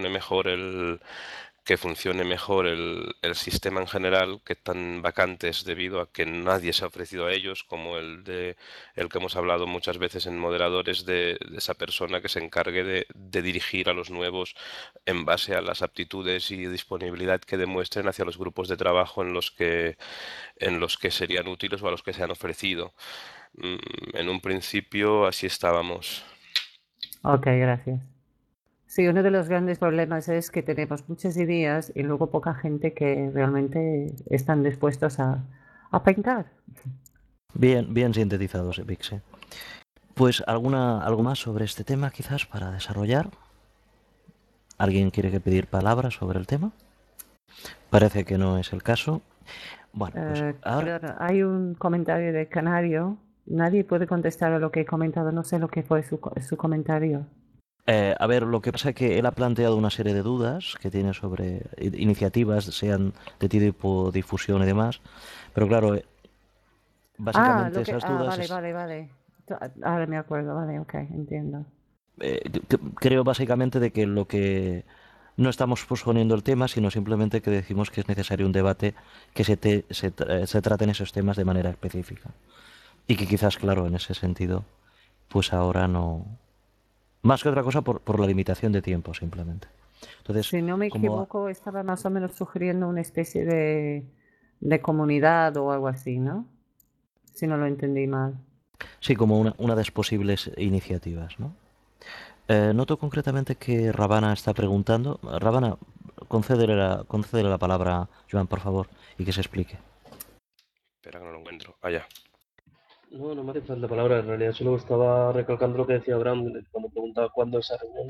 que funcione mejor el sistema en general, que están vacantes debido a que nadie se ha ofrecido a ellos, como el que hemos hablado muchas veces en moderadores de esa persona que se encargue de dirigir a los nuevos en base a las aptitudes y disponibilidad que demuestren hacia los grupos de trabajo en los que serían útiles o a los que se han ofrecido. En un principio así estábamos. Ok, gracias. Sí, uno de los grandes problemas es que tenemos muchas ideas y luego poca gente que realmente están dispuestos a pintar. Bien, bien sintetizado, Vixe. Pues algo más sobre este tema, quizás, para desarrollar. ¿Alguien quiere pedir palabras sobre el tema? Parece que no es el caso. Bueno, pues ahora... Claro, hay un comentario de Canario. Nadie puede contestar a lo que he comentado. No sé lo que fue su comentario. A ver, lo que pasa es que él ha planteado una serie de dudas que tiene sobre iniciativas, sean de tipo difusión y demás, pero claro, básicamente esas dudas vale. Ahora me acuerdo, vale, ok, entiendo. creo básicamente de que lo que no estamos posponiendo el tema, sino simplemente que decimos que es necesario un debate que se traten esos temas de manera específica. Y que quizás, claro, en ese sentido, pues ahora no... Más que otra cosa por la limitación de tiempo, simplemente. Entonces, Si no me como... equivoco, estaba más o menos sugiriendo una especie de comunidad o algo así, ¿no? Si no lo entendí mal. Sí, como una de las posibles iniciativas, ¿no? Noto concretamente que Ravana está preguntando. Ravana, concédele la palabra a Joan, por favor, y que se explique. Espera que no lo encuentro. Allá. No me hace falta palabra, en realidad solo estaba recalcando lo que decía Abraham cuando preguntaba cuándo esa reunión.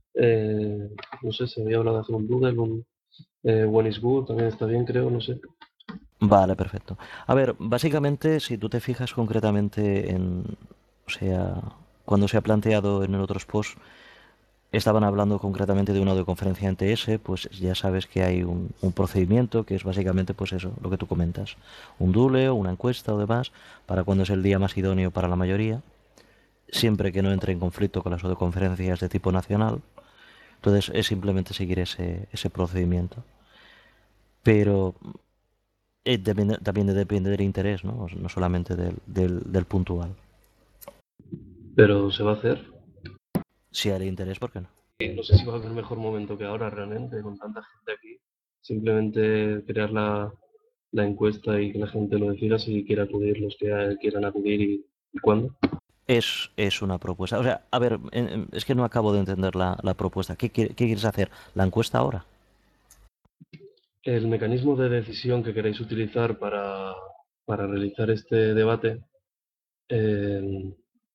No sé, se había hablado de hacer un doodle, one is good, también está bien, creo, no sé. Vale, perfecto. A ver, básicamente, si tú te fijas concretamente o sea, cuando se ha planteado en otros posts, estaban hablando concretamente de una audioconferencia en TS, pues ya sabes que hay un procedimiento que es básicamente, pues eso, lo que tú comentas, un doodle o una encuesta o demás, para cuando es el día más idóneo para la mayoría, siempre que no entre en conflicto con las audioconferencias de tipo nacional. Entonces es simplemente seguir ese procedimiento. Pero también depende del interés, ¿no? No solamente del puntual. Pero se va a hacer. Si hay interés, ¿por qué no? No sé si va a haber mejor momento que ahora realmente, con tanta gente aquí. Simplemente crear la encuesta y que la gente lo decida si quiere acudir los que quieran acudir y cuándo. Es una propuesta. O sea, a ver, es que no acabo de entender la propuesta. ¿Qué quieres hacer? ¿La encuesta ahora? El mecanismo de decisión que queréis utilizar para realizar este debate, eh,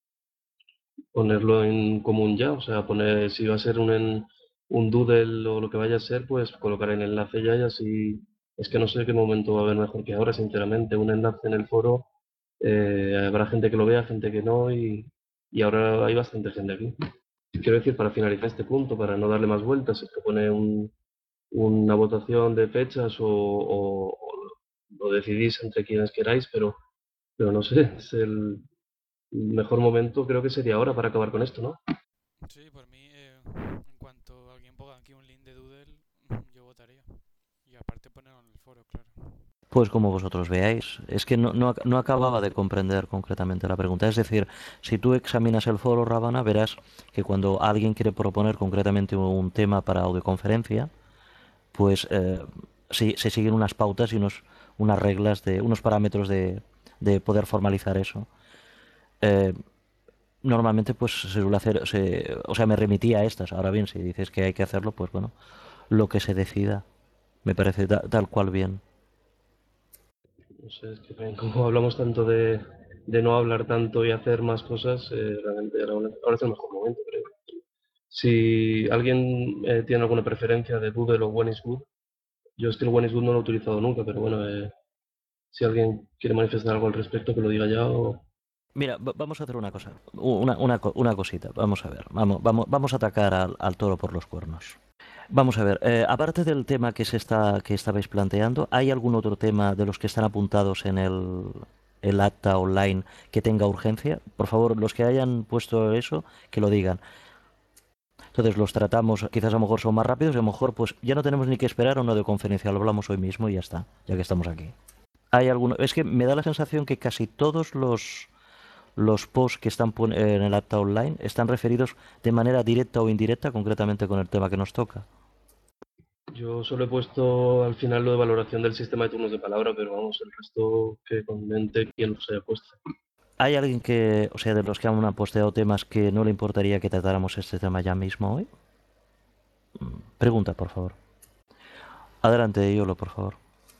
ponerlo en común ya, o sea, poner si va a ser un doodle o lo que vaya a ser, pues colocar el enlace ya y así, es que no sé qué momento va a haber mejor que ahora, sinceramente, un enlace en el foro, habrá gente que lo vea, gente que no, y ahora hay bastante gente aquí. Quiero decir, para finalizar este punto, para no darle más vueltas, se propone una votación de fechas o lo decidís entre quienes queráis, pero no sé, es el mejor momento creo que sería ahora para acabar con esto, ¿no? Sí, por mí, en cuanto alguien ponga aquí un link de Doodle, yo votaría. Y aparte ponerlo en el foro, claro. Pues como vosotros veáis. Es que no acababa de comprender concretamente la pregunta. Es decir, si tú examinas el foro, Ravana, verás que cuando alguien quiere proponer concretamente un tema para audioconferencia, pues se siguen unas pautas y unas reglas, unos parámetros de poder formalizar eso. Eh, Normalmente pues se suele hacer, o sea, me remitía a estas. Ahora bien, si dices que hay que hacerlo, pues bueno, lo que se decida. Me parece tal cual bien. No sé, es que también como hablamos tanto de no hablar tanto y hacer más cosas, realmente ahora es el mejor momento, creo. Si alguien tiene alguna preferencia de Doodle o One is Good, yo es que el One is Good no lo he utilizado nunca, pero bueno, si alguien quiere manifestar algo al respecto, que lo diga ya o... Mira, vamos a hacer una cosa, una cosita. Vamos a ver, vamos a atacar al toro por los cuernos. Vamos a ver, aparte del tema que estabais planteando, ¿hay algún otro tema de los que están apuntados en el acta online que tenga urgencia? Por favor, los que hayan puesto eso, que lo digan. Entonces los tratamos, quizás a lo mejor son más rápidos y a lo mejor pues ya no tenemos ni que esperar a una videoconferencia, lo hablamos hoy mismo y ya está, ya que estamos aquí. Hay alguno, es que me da la sensación que casi todos los posts que están en el acta online están referidos de manera directa o indirecta concretamente con el tema que nos toca. Yo solo he puesto al final lo de valoración del sistema de turnos de palabra, pero vamos, el resto que comente quien los haya puesto. ¿Hay alguien que, o sea, de los que han posteado temas que no le importaría que tratáramos este tema ya mismo hoy? Pregunta, por favor. Adelante, Yolo, por favor.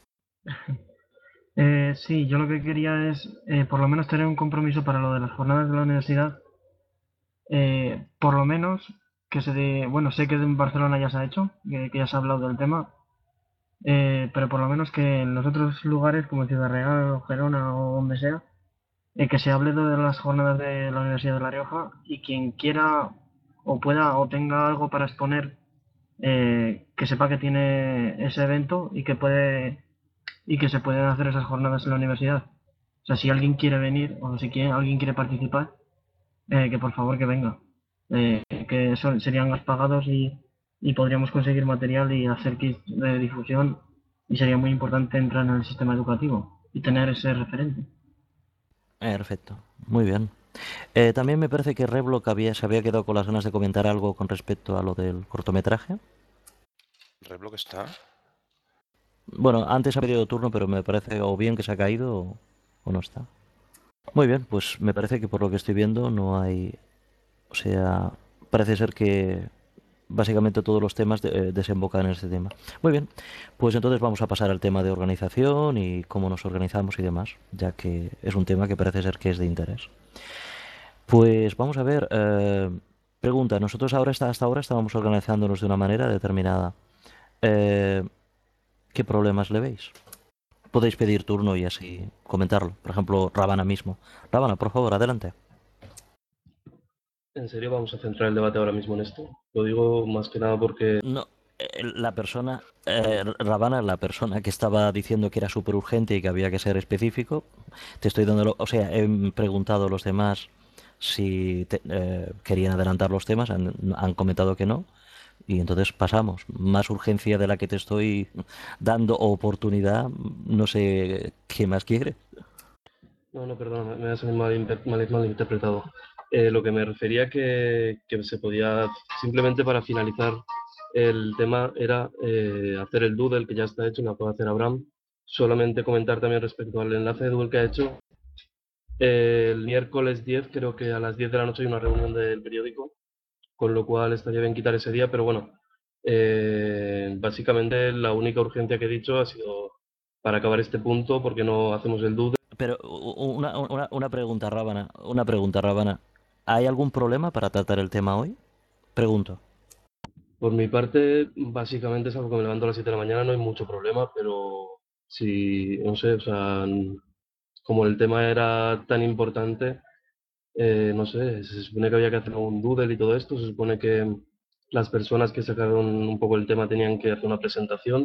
Sí, yo lo que quería es por lo menos tener un compromiso para lo de las jornadas de la universidad. Por lo menos que bueno, sé que en Barcelona ya se ha hecho, que ya se ha hablado del tema, pero por lo menos que en los otros lugares como Ciudad Real o Gerona o donde sea, que se hable de las jornadas de la Universidad de La Rioja y quien quiera o pueda o tenga algo para exponer, que sepa que tiene ese evento y que se pueden hacer esas jornadas en la universidad. O sea, si alguien quiere venir o si alguien quiere participar, que por favor que venga. Que serían más pagados y podríamos conseguir material y hacer kits de difusión y sería muy importante entrar en el sistema educativo y tener ese referente. Perfecto, muy bien. También me parece que Reblock se había quedado con las ganas de comentar algo con respecto a lo del cortometraje. ¿Reblock está? Bueno, antes ha pedido turno, pero me parece o bien que se ha caído o no está. Muy bien, pues me parece que por lo que estoy viendo no hay... O sea, parece ser que básicamente todos los temas desembocan en este tema. Muy bien, pues entonces vamos a pasar al tema de organización y cómo nos organizamos y demás, ya que es un tema que parece ser que es de interés. Pues vamos a ver, pregunta, nosotros hasta ahora estábamos organizándonos de una manera determinada. Eh, ¿Qué problemas le veis? Podéis pedir turno y así comentarlo. Por ejemplo, Ravana mismo. Ravana, por favor, adelante. ¿En serio vamos a centrar el debate ahora mismo en esto? Lo digo más que nada porque... No, la persona, Ravana, la persona que estaba diciendo que era súper urgente y que había que ser específico, te estoy dando, o sea, he preguntado a los demás si querían adelantar los temas, han comentado que no, y entonces pasamos. Más urgencia de la que te estoy dando oportunidad, no sé qué más quiere. No, perdona, me has malinterpretado. Lo que me refería que se podía, simplemente para finalizar el tema, era hacer el doodle que ya está hecho, lo puede hacer Abraham. Solamente comentar también respecto al enlace de doodle que ha hecho, El miércoles 10, creo que a las 10 de la noche hay una reunión del periódico, con lo cual estaría bien quitar ese día, pero bueno, básicamente la única urgencia que he dicho ha sido para acabar este punto, porque no hacemos el doodle. Pero una pregunta, Rábana, una pregunta, Rábana. ¿Hay algún problema para tratar el tema hoy? Pregunto. Por mi parte, básicamente es algo que me levanto a las 7 de la mañana, no hay mucho problema, pero si, no sé, o sea, como el tema era tan importante, no sé, se supone que había que hacer un doodle y todo esto, se supone que las personas que sacaron un poco el tema tenían que hacer una presentación.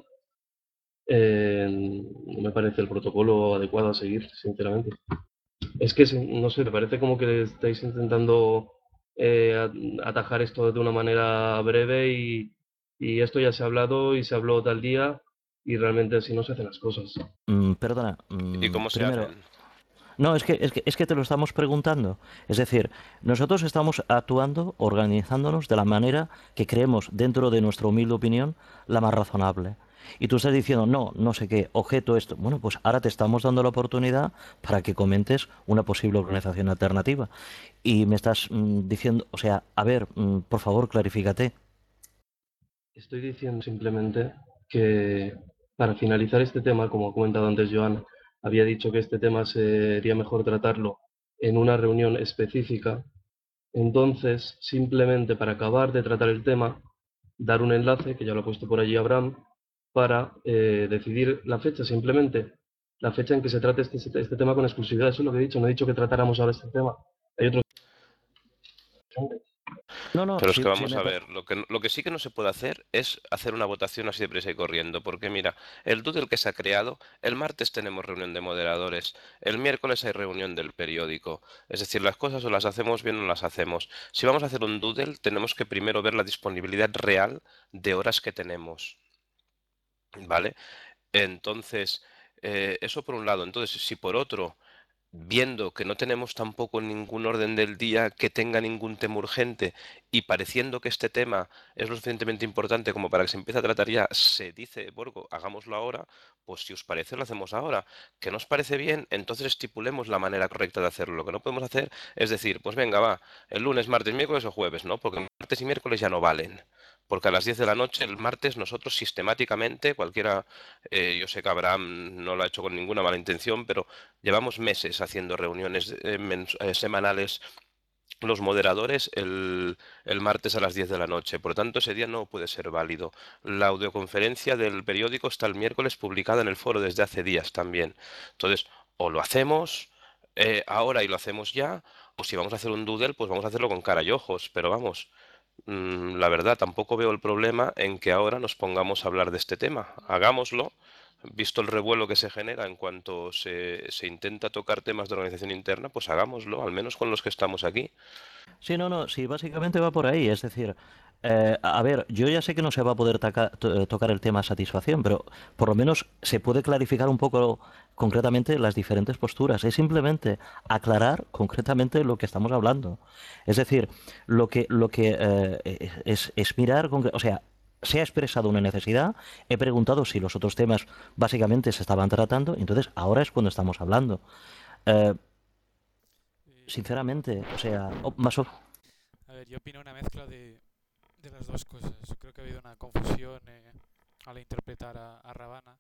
No me parece el protocolo adecuado a seguir, sinceramente. Es que, no sé, me parece como que estáis intentando atajar esto de una manera breve y esto ya se ha hablado y se habló tal día y realmente así no se hacen las cosas. Perdona, ¿Y cómo se primero, hacen? no, es que te lo estamos preguntando. Es decir, nosotros estamos actuando, organizándonos de la manera que creemos, dentro de nuestra humilde opinión, la más razonable. Y tú estás diciendo, no, no sé qué, objeto esto. Bueno, pues ahora te estamos dando la oportunidad para que comentes una posible organización alternativa. Y me estás diciendo, o sea, a ver, por favor, clarifícate. Estoy diciendo simplemente que para finalizar este tema, como ha comentado antes Joan, había dicho que este tema sería mejor tratarlo en una reunión específica. Entonces, simplemente para acabar de tratar el tema, dar un enlace, que ya lo ha puesto por allí Abraham, para decidir la fecha, simplemente la fecha en que se trate este tema con exclusividad. Eso es lo que he dicho, no he dicho que tratáramos ahora este tema. Hay otros... No, no, Pero es sí, que sí vamos me... a ver, lo que sí que no se puede hacer es hacer una votación así de prisa y corriendo, porque mira, el doodle que se ha creado, el martes tenemos reunión de moderadores, el miércoles hay reunión del periódico, es decir, las cosas o las hacemos bien o las hacemos. Si vamos a hacer un doodle, tenemos que primero ver la disponibilidad real de horas que tenemos, ¿vale? Entonces, eso por un lado. Entonces, si por otro viendo que no tenemos tampoco ningún orden del día que tenga ningún tema urgente y pareciendo que este tema es lo suficientemente importante como para que se empiece a tratar ya, se dice, Borgo, hagámoslo ahora, pues si os parece lo hacemos ahora. ¿Que no os parece bien? Entonces estipulemos la manera correcta de hacerlo. Lo que no podemos hacer es decir, pues venga, va, el lunes, martes, miércoles o jueves, ¿no? Porque martes y miércoles ya no valen. Porque a las 10 de la noche, el martes, nosotros sistemáticamente, cualquiera, yo sé que Abraham no lo ha hecho con ninguna mala intención, pero llevamos meses haciendo reuniones semanales los moderadores el martes a las 10 de la noche. Por lo tanto, ese día no puede ser válido. La audioconferencia del periódico está el miércoles publicada en el foro desde hace días también. Entonces, o lo hacemos ahora y lo hacemos ya, o si vamos a hacer un doodle, pues vamos a hacerlo con cara y ojos. Pero vamos, la verdad, tampoco veo el problema en que ahora nos pongamos a hablar de este tema. Hagámoslo, visto el revuelo que se genera en cuanto se intenta tocar temas de organización interna, pues hagámoslo, al menos con los que estamos aquí. Sí, no, no, sí, básicamente va por ahí. Es decir, a ver, yo ya sé que no se va a poder tocar el tema satisfacción, pero por lo menos se puede clarificar un poco concretamente las diferentes posturas. Es simplemente aclarar concretamente lo que estamos hablando. Es decir, lo que es mirar, o sea, se ha expresado una necesidad, he preguntado si los otros temas básicamente se estaban tratando, entonces ahora es cuando estamos hablando. Eh, Sinceramente, o sea, más o... A ver, yo opino una mezcla de las dos cosas. Creo que ha habido una confusión al interpretar a Ravana.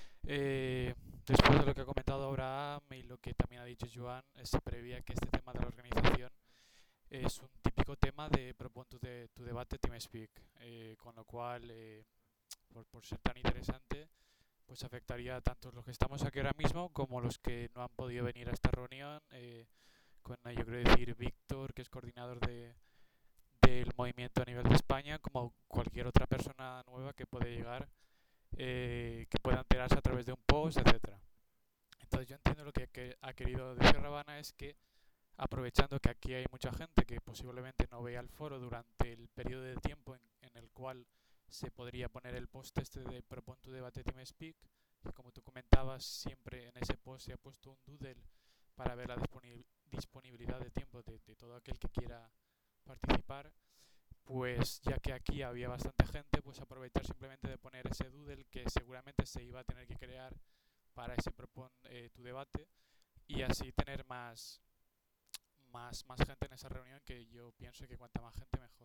Después de lo que ha comentado Abraham y lo que también ha dicho Joan, se prevía que este tema de la organización es un típico tema de propon tu debate TeamSpeak, con lo cual, por ser tan interesante, pues afectaría a tanto los que estamos aquí ahora mismo como los que no han podido venir a esta reunión, con, yo creo decir, Víctor, que es coordinador del movimiento a nivel de España, como cualquier otra persona nueva que puede llegar, que pueda enterarse a través de un post, etcétera. Entonces yo entiendo lo que ha querido decir Ravana es que, aprovechando que aquí hay mucha gente que posiblemente no vea el foro durante el periodo de tiempo en el cual se podría poner el post este de Propon tu debate TeamSpeak, que como tú comentabas, siempre en ese post se ha puesto un doodle para ver la disponibilidad de tiempo de todo aquel que quiera participar. Pues ya que aquí había bastante gente, pues aprovechar simplemente de poner ese doodle que seguramente se iba a tener que crear para ese Propon tu debate, y así tener más gente en esa reunión, que yo pienso que cuanta más gente mejor.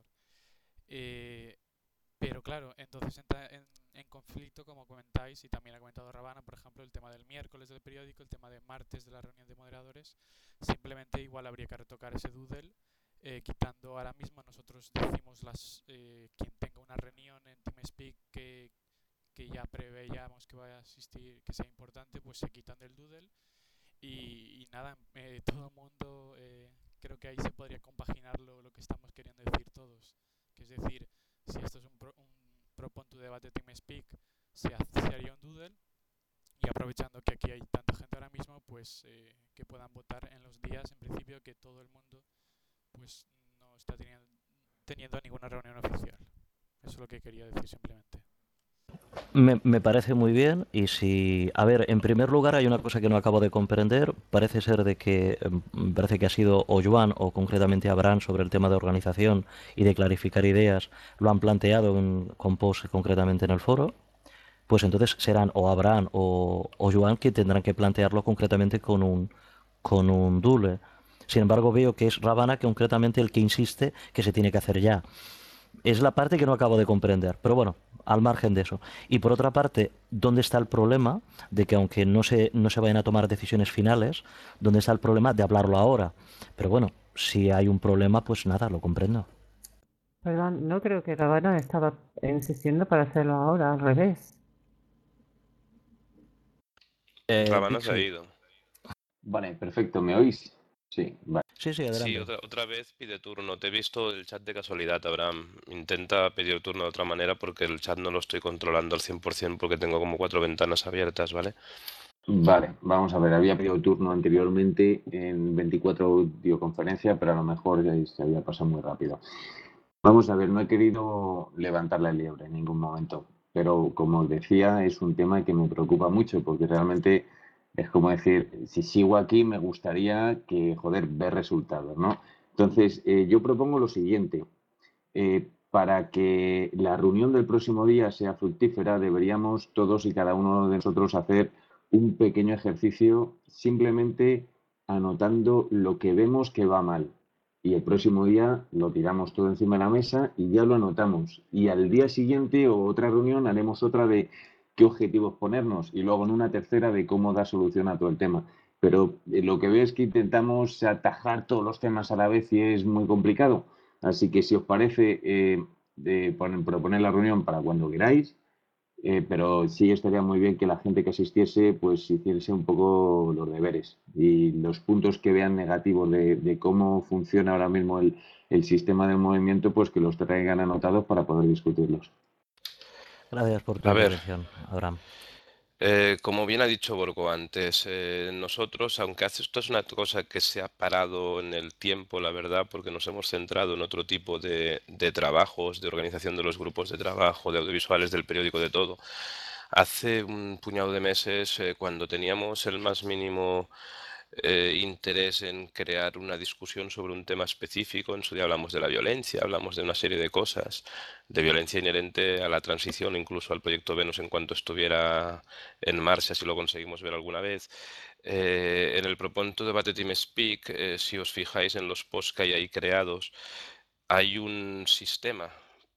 Pero claro, entonces entra en conflicto, como comentáis, y también ha comentado Ravana, por ejemplo, el tema del miércoles del periódico, el tema de martes de la reunión de moderadores. Simplemente igual habría que retocar ese doodle, quitando ahora mismo nosotros decimos quien tenga una reunión en TeamSpeak que ya preveíamos que vaya a asistir, que sea importante, pues se quitan del doodle. Y nada, todo el mundo, creo que ahí se podría compaginar lo que estamos queriendo decir todos. Que es decir, si esto es un propon tu debate TeamSpeak, se haría un doodle, y aprovechando que aquí hay tanta gente ahora mismo, pues que puedan votar en los días, en principio, que todo el mundo pues no está teniendo ninguna reunión oficial. Eso es lo que quería decir simplemente. Me parece muy bien y si, a ver, en primer lugar hay una cosa que no acabo de comprender, parece ser de que, parece que ha sido o Joan o concretamente Abraham sobre el tema de organización y de clarificar ideas, lo han planteado con post concretamente en el foro, pues entonces serán o Abraham o Joan que tendrán que plantearlo concretamente con un doodle. Sin embargo veo que es Ravana concretamente el que insiste que se tiene que hacer ya. Es la parte que no acabo de comprender, pero bueno, al margen de eso. Y por otra parte, ¿dónde está el problema de que aunque no se vayan a tomar decisiones finales, dónde está el problema de hablarlo ahora? Pero bueno, si hay un problema, pues nada, lo comprendo. Perdón, no creo que Ravana estaba insistiendo para hacerlo ahora, al revés. Ravana se ha Sí. ido. Vale, perfecto, ¿me oís? Sí, vale. Sí, adelante. Sí, otra vez pide turno. Te he visto el chat de casualidad, Abraham. Intenta pedir turno de otra manera porque el chat no lo estoy controlando al 100% porque tengo como 4 ventanas abiertas, ¿vale? Vale, vamos a ver, había pedido turno anteriormente en 24 videoconferencia, pero a lo mejor ya se había pasado muy rápido. Vamos a ver, no he querido levantar la liebre en ningún momento, pero como os decía, es un tema que me preocupa mucho porque realmente es como decir, si sigo aquí me gustaría que, joder, ver resultados, ¿no? Entonces, yo propongo lo siguiente. Para que la reunión del próximo día sea fructífera, deberíamos todos y cada uno de nosotros hacer un pequeño ejercicio simplemente anotando lo que vemos que va mal. Y el próximo día lo tiramos todo encima de la mesa y ya lo anotamos. Y al día siguiente o otra reunión haremos otra de qué objetivos ponernos y luego en una tercera de cómo dar solución a todo el tema. Pero lo que veo es que intentamos atajar todos los temas a la vez y es muy complicado. Así que si os parece, proponer la reunión para cuando queráis, pero sí estaría muy bien que la gente que asistiese pues hiciese un poco los deberes y los puntos que vean negativos de cómo funciona ahora mismo el sistema de movimiento, pues que los traigan anotados para poder discutirlos. Gracias por tu A ver. intervención, Abraham. Como bien ha dicho Borgo antes, nosotros, aunque esto es una cosa que se ha parado en el tiempo, la verdad, porque nos hemos centrado en otro tipo de trabajos, de organización de los grupos de trabajo, de audiovisuales, del periódico, de todo. Hace un puñado de meses, cuando teníamos el más mínimo interés en crear una discusión sobre un tema específico. En su día hablamos de la violencia, hablamos de una serie de cosas, de violencia inherente a la transición, incluso al proyecto Venus en cuanto estuviera en marcha, si lo conseguimos ver alguna vez. En el proponente debate TeamSpeak, si os fijáis en los posts que hay ahí creados, hay un sistema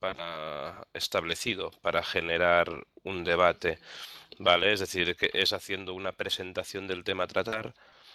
establecido para generar un debate, ¿vale? Es decir, que es haciendo una presentación del tema a tratar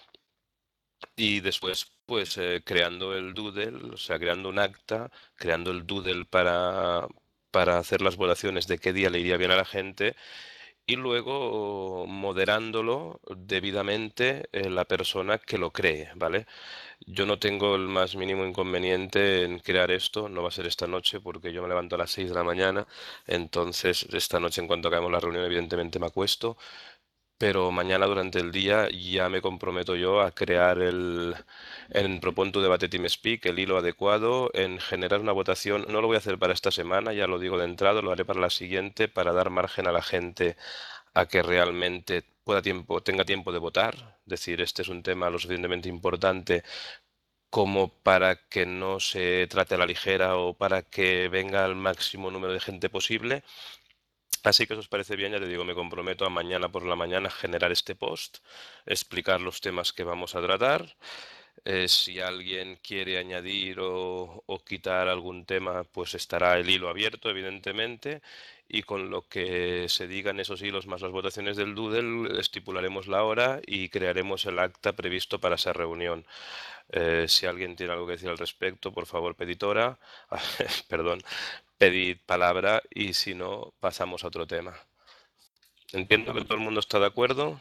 y después, pues, creando el doodle, o sea, creando un acta, creando el doodle para hacer las votaciones de qué día le iría bien a la gente y luego moderándolo debidamente la persona que lo cree, ¿vale? Yo no tengo el más mínimo inconveniente en crear esto, no va a ser esta noche porque yo me levanto a las 6 de la mañana, entonces esta noche en cuanto acabemos la reunión evidentemente me acuesto, pero mañana durante el día ya me comprometo yo a crear en Propon tu debate TeamSpeak el hilo adecuado, en generar una votación. No lo voy a hacer para esta semana, ya lo digo de entrada, lo haré para la siguiente para dar margen a la gente a que realmente tenga tiempo de votar. Es decir, este es un tema lo suficientemente importante como para que no se trate a la ligera o para que venga el máximo número de gente posible. Así que si os parece bien, ya te digo, me comprometo a mañana por la mañana generar este post, explicar los temas que vamos a tratar. Si alguien quiere añadir o quitar algún tema, pues estará el hilo abierto, evidentemente, y con lo que se digan esos hilos más las votaciones del Doodle, estipularemos la hora y crearemos el acta previsto para esa reunión. Si alguien tiene algo que decir al respecto, por favor, pedid hora, perdón, pedid palabra y si no, pasamos a otro tema. Entiendo que todo el mundo está de acuerdo.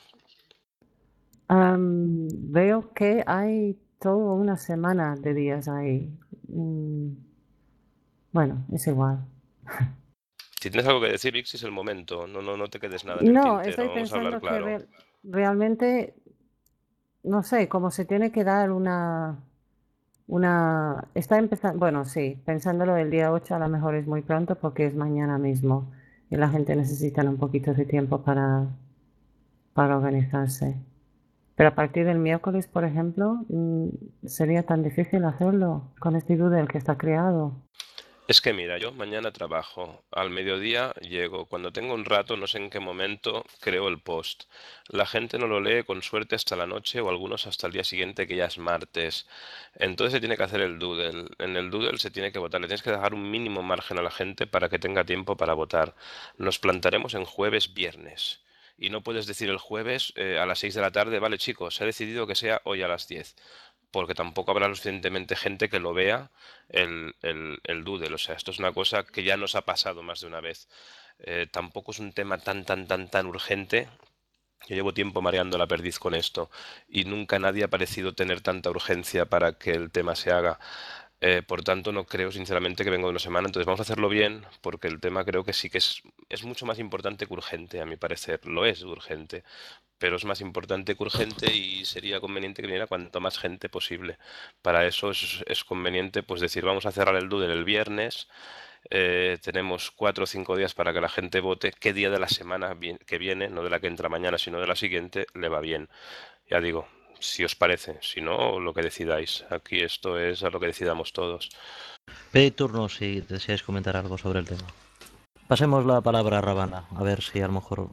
Veo que hay toda una semana de días ahí. Bueno, es igual. Si tienes algo que decir, Vix, es el momento. No te quedes nada en el No, tintero. estoy Vamos a hablar pensando que claro. realmente, no sé, como se tiene que dar una... Está empezando, bueno, sí, pensándolo el día 8 a lo mejor es muy pronto porque es mañana mismo y la gente necesita un poquito de tiempo para organizarse. Pero a partir del miércoles, por ejemplo, sería tan difícil hacerlo con este Doodle que está creado. Es que mira, yo mañana trabajo, al mediodía llego, cuando tengo un rato, no sé en qué momento, creo el post. La gente no lo lee con suerte hasta la noche o algunos hasta el día siguiente, que ya es martes. Entonces se tiene que hacer el doodle. En el doodle se tiene que votar, le tienes que dejar un mínimo margen a la gente para que tenga tiempo para votar. Nos plantaremos en jueves, viernes. Y no puedes decir el jueves a las 6 de la tarde, vale chicos, se ha decidido que sea hoy a las 10. Porque tampoco habrá lo suficientemente gente que lo vea el doodle. O sea, esto es una cosa que ya nos ha pasado más de una vez. Tampoco es un tema tan urgente. Yo llevo tiempo mareando la perdiz con esto y nunca nadie ha parecido tener tanta urgencia para que el tema se haga. Por tanto, no creo sinceramente que venga de una semana. Entonces vamos a hacerlo bien porque el tema creo que sí que es mucho más importante que urgente, a mi parecer. Lo es urgente, pero es más importante que urgente y sería conveniente que viniera cuanto más gente posible. Para eso es conveniente pues decir, vamos a cerrar el doodle el viernes, tenemos 4 o 5 días para que la gente vote qué día de la semana que viene, no de la que entra mañana, sino de la siguiente, le va bien. Ya digo, si os parece, si no, lo que decidáis. Aquí esto es a lo que decidamos todos. Pedid turno si deseáis comentar algo sobre el tema. Pasemos la palabra a Ravana, a ver si a lo mejor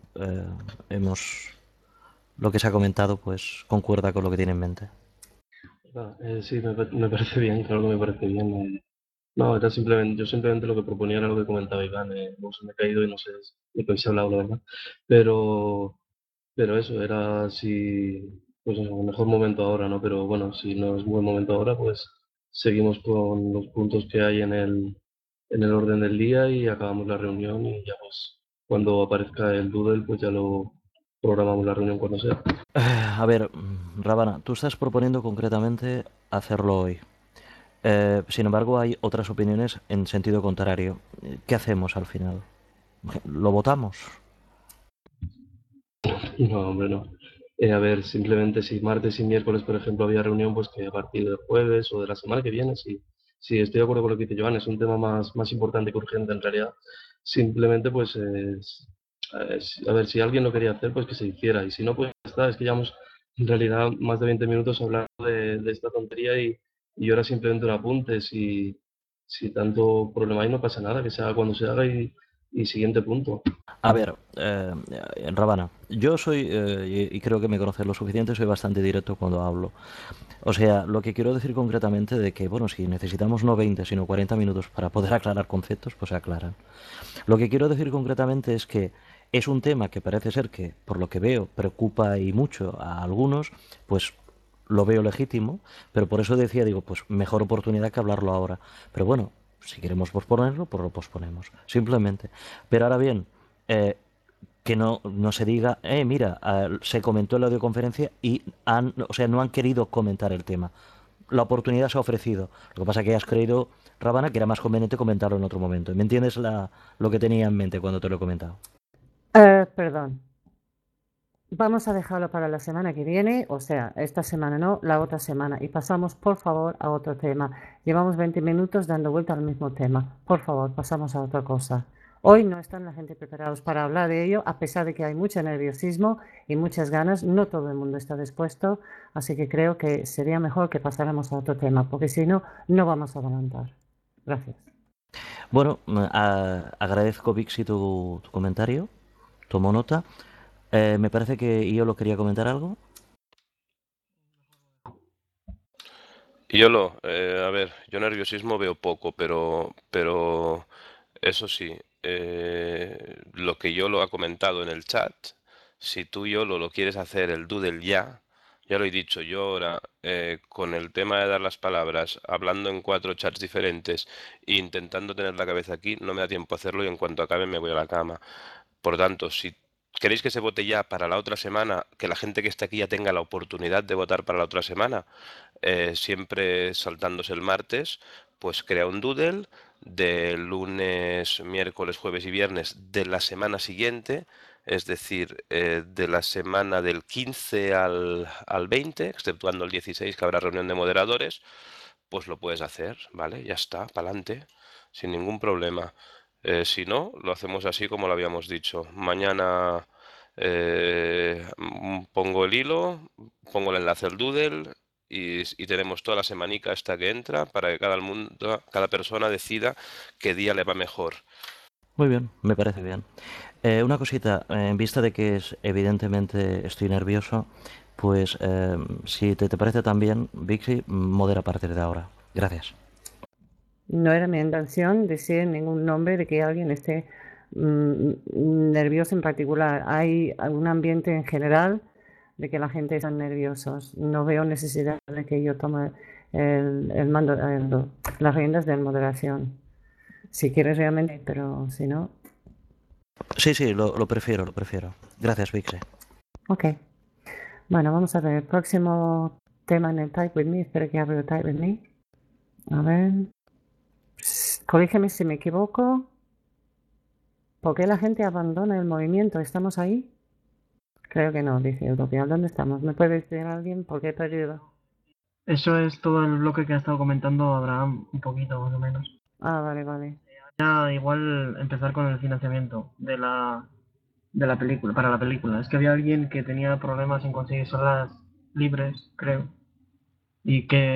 lo que se ha comentado pues concuerda con lo que tiene en mente. Sí, me parece bien, claro que me parece bien. No, era yo simplemente lo que proponía era lo que comentaba Iván. No se me ha caído y no sé de qué se ha hablado, la verdad. Pero eso, era si, pues eso, el mejor momento ahora, ¿no? Pero bueno, si no es buen momento ahora, pues seguimos con los puntos que hay en el orden del día y acabamos la reunión y ya pues cuando aparezca el doodle, pues ya lo programamos la reunión cuando sea. A ver, Ravana, tú estás proponiendo concretamente hacerlo hoy. Sin embargo, hay otras opiniones en sentido contrario. ¿Qué hacemos al final? ¿Lo votamos? No, hombre, no. A ver, simplemente si martes y miércoles, por ejemplo, había reunión, pues que a partir del jueves o de la semana que viene, sí, estoy de acuerdo con lo que dice Joan, es un tema más importante que urgente en realidad. Simplemente, pues, a ver, si alguien lo quería hacer, pues que se hiciera. Y si no, pues ya está, es que llevamos en realidad más de 20 minutos hablando de esta tontería y ahora simplemente un apunte. Si tanto problema hay, no pasa nada, que se haga cuando se haga y siguiente punto. A ver, Ravana, yo soy, y creo que me conoces lo suficiente, soy bastante directo cuando hablo. O sea, lo que quiero decir concretamente de que, bueno, si necesitamos no 20, sino 40 minutos para poder aclarar conceptos, pues se aclaran. Lo que quiero decir concretamente es que es un tema que parece ser que, por lo que veo, preocupa y mucho a algunos, pues lo veo legítimo, pero por eso decía, digo, pues mejor oportunidad que hablarlo ahora. Pero bueno, si queremos posponerlo, pues lo posponemos, simplemente. Pero ahora bien, que no se diga, mira, se comentó en la audioconferencia y no han querido comentar el tema. La oportunidad se ha ofrecido. Lo que pasa es que has creído, Ravana, que era más conveniente comentarlo en otro momento. ¿Me entiendes lo que tenía en mente cuando te lo he comentado? Perdón. Vamos a dejarlo para la semana que viene, o sea, esta semana no, la otra semana. Y pasamos, por favor, a otro tema. Llevamos 20 minutos dando vuelta al mismo tema. Por favor, pasamos a otra cosa. Hoy no están la gente preparados para hablar de ello, a pesar de que hay mucho nerviosismo y muchas ganas. No todo el mundo está dispuesto, así que creo que sería mejor que pasáramos a otro tema, porque si no, no vamos a adelantar. Gracias. Bueno, agradezco, Vixi, tu comentario. Tomo nota. Me parece que yo lo quería comentar algo. Yolo, a ver, yo nerviosismo veo poco, pero eso sí, lo que Yolo ha comentado en el chat, si tú, Yolo, lo quieres hacer el doodle ya lo he dicho, yo ahora con el tema de dar las palabras, hablando en 4 chats diferentes e intentando tener la cabeza aquí, no me da tiempo a hacerlo y en cuanto acabe me voy a la cama. Por tanto, si queréis que se vote ya para la otra semana, que la gente que está aquí ya tenga la oportunidad de votar para la otra semana, siempre saltándose el martes, pues crea un doodle de lunes, miércoles, jueves y viernes de la semana siguiente, es decir, de la semana del 15 al 20, exceptuando el 16 que habrá reunión de moderadores, pues lo puedes hacer, ¿vale? Ya está, para adelante, sin ningún problema. Si no, lo hacemos así como lo habíamos dicho. Mañana pongo el hilo, pongo el enlace al Doodle y tenemos toda la semanica hasta que entra para que cada persona decida qué día le va mejor. Muy bien, me parece bien. Una cosita, en vista de que evidentemente estoy nervioso, pues si te parece también, Vixi, modera a partir de ahora. Gracias. No era mi intención decir ningún nombre de que alguien esté nervioso en particular. Hay un ambiente en general de que la gente está nerviosos. No veo necesidad de que yo tome el mando, las riendas de moderación. Si quieres realmente, pero si no. Sí, lo prefiero. Gracias, Vixi. Ok. Bueno, vamos a ver. Próximo tema en el Type With Me. Espero que abra el Type With Me. A ver. Corrígeme si me equivoco. ¿Por qué la gente abandona el movimiento? ¿Estamos ahí? Creo que no, dice Utopía. ¿Dónde estamos? ¿Me puede decir alguien por qué he perdido? Eso es todo el bloque que ha estado comentando Abraham, un poquito más o menos. Ah, vale. Ya igual empezar con el financiamiento de la película, para la película. Es que había alguien que tenía problemas en conseguir salas libres, creo. Y que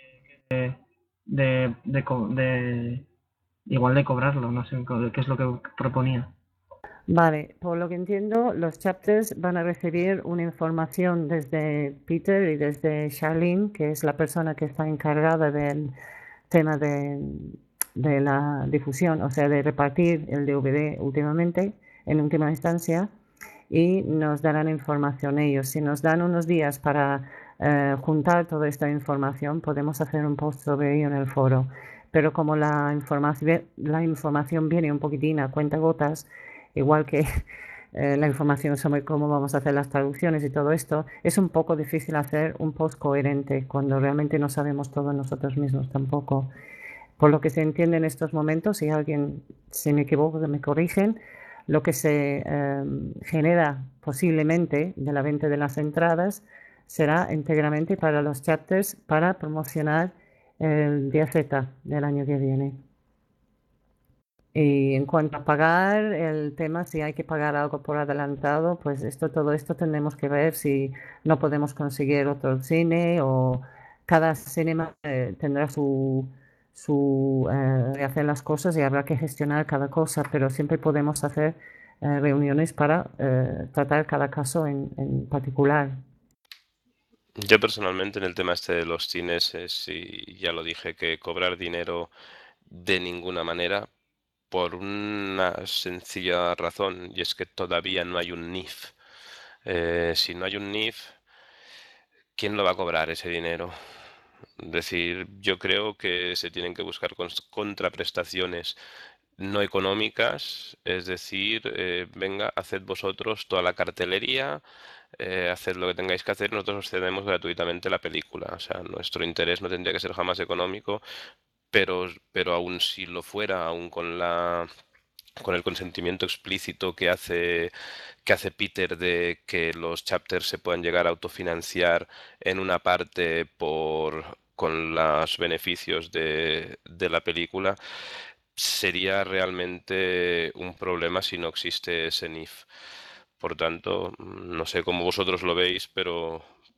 igual de cobrarlo, no sé qué es lo que proponía. Vale, por lo que entiendo, los chapters van a recibir una información desde Peter y desde Charlene, que es la persona que está encargada del tema de la difusión, o sea, de repartir el DVD últimamente, en última instancia, y nos darán información ellos. Si nos dan unos días para juntar toda esta información, podemos hacer un post sobre ello en el foro. Pero como la información viene un poquitín a cuentagotas, igual que la información sobre cómo vamos a hacer las traducciones y todo esto, es un poco difícil hacer un post coherente cuando realmente no sabemos todo nosotros mismos tampoco. Por lo que se entiende en estos momentos, si me equivoco, que me corrigen, lo que se genera posiblemente de la venta de las entradas será íntegramente para los chapters para promocionar el día Z del año que viene. Y en cuanto a pagar, el tema si hay que pagar algo por adelantado, pues todo esto tendremos que ver si no podemos conseguir otro cine o cada cinema tendrá su de hacer las cosas y habrá que gestionar cada cosa, pero siempre podemos hacer reuniones para tratar cada caso en particular. Yo personalmente en el tema este de los cines, y ya lo dije, que cobrar dinero de ninguna manera, por una sencilla razón, y es que todavía no hay un NIF. Si no hay un NIF, ¿quién lo va a cobrar ese dinero? Es decir, yo creo que se tienen que buscar contraprestaciones no económicas, es decir, venga, haced vosotros toda la cartelería, haced lo que tengáis que hacer, nosotros os cedemos gratuitamente la película. O sea, nuestro interés no tendría que ser jamás económico, pero aún si lo fuera, aún con el consentimiento explícito que hace Peter de que los chapters se puedan llegar a autofinanciar en una parte con los beneficios de la película, sería realmente un problema si no existe ese NIF. Por tanto, no sé cómo vosotros lo veis, pero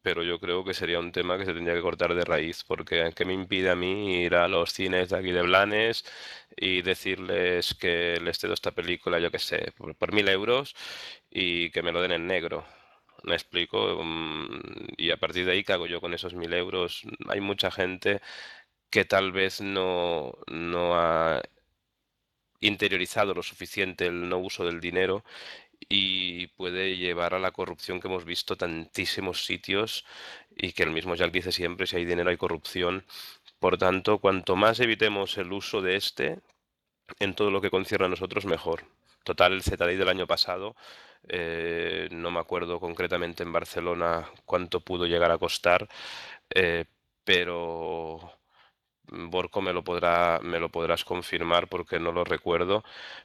pero yo creo que sería un tema que se tendría que cortar de raíz, porque ¿qué me impide a mí ir a los cines de aquí de Blanes y decirles que les cedo esta película, yo qué sé, por 1.000 euros y que me lo den en negro? Me explico. Y a partir de ahí, ¿qué hago yo con esos 1.000 euros? Hay mucha gente que tal vez no ha interiorizado lo suficiente el no uso del dinero y puede llevar a la corrupción que hemos visto tantísimos sitios y que el mismo Jack dice siempre, si hay dinero hay corrupción. Por tanto, cuanto más evitemos el uso de este en todo lo que concierne a nosotros, mejor. Total, el ZDI del año pasado, no me acuerdo concretamente en Barcelona cuánto pudo llegar a costar, eh, pero Borco me lo podrás confirmar porque no lo recuerdo,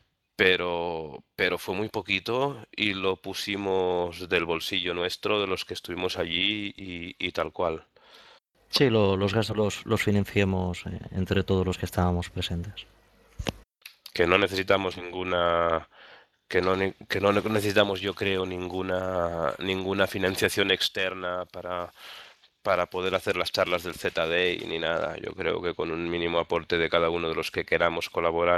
pero fue muy poquito y lo pusimos del bolsillo nuestro, de los que estuvimos allí y tal cual. Sí, los gastos los financiamos entre todos los que estábamos presentes. Que no necesitamos ninguna, que no necesitamos, yo creo, ninguna financiación externa para poder hacer las charlas del ZDI ni nada. Yo creo que con un mínimo aporte de cada uno de los que queramos colaborar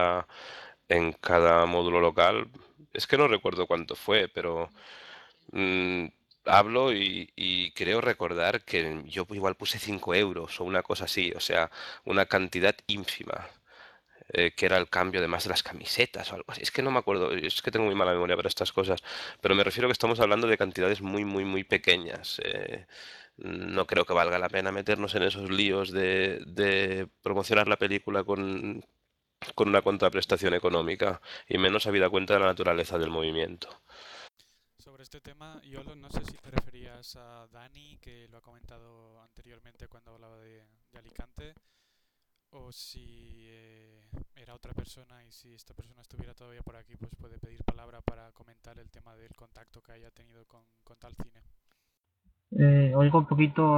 en cada módulo local, es que no recuerdo cuánto fue, pero mm, hablo y creo recordar que yo igual puse 5 euros o una cosa así, o sea, una cantidad ínfima, que era el cambio además de las camisetas o algo así. Es que no me acuerdo, es que tengo muy mala memoria para estas cosas, pero me refiero que estamos hablando de cantidades muy, muy, muy pequeñas. No creo que valga la pena meternos en esos líos de promocionar la película con una contraprestación económica, y menos habida cuenta de la naturaleza del movimiento. Sobre este tema, Yolo, no sé si te referías a Dani, que lo ha comentado anteriormente cuando hablaba de Alicante, o si era otra persona, y si esta persona estuviera todavía por aquí, pues puede pedir palabra para comentar el tema del contacto que haya tenido con tal cine. Oigo un poquito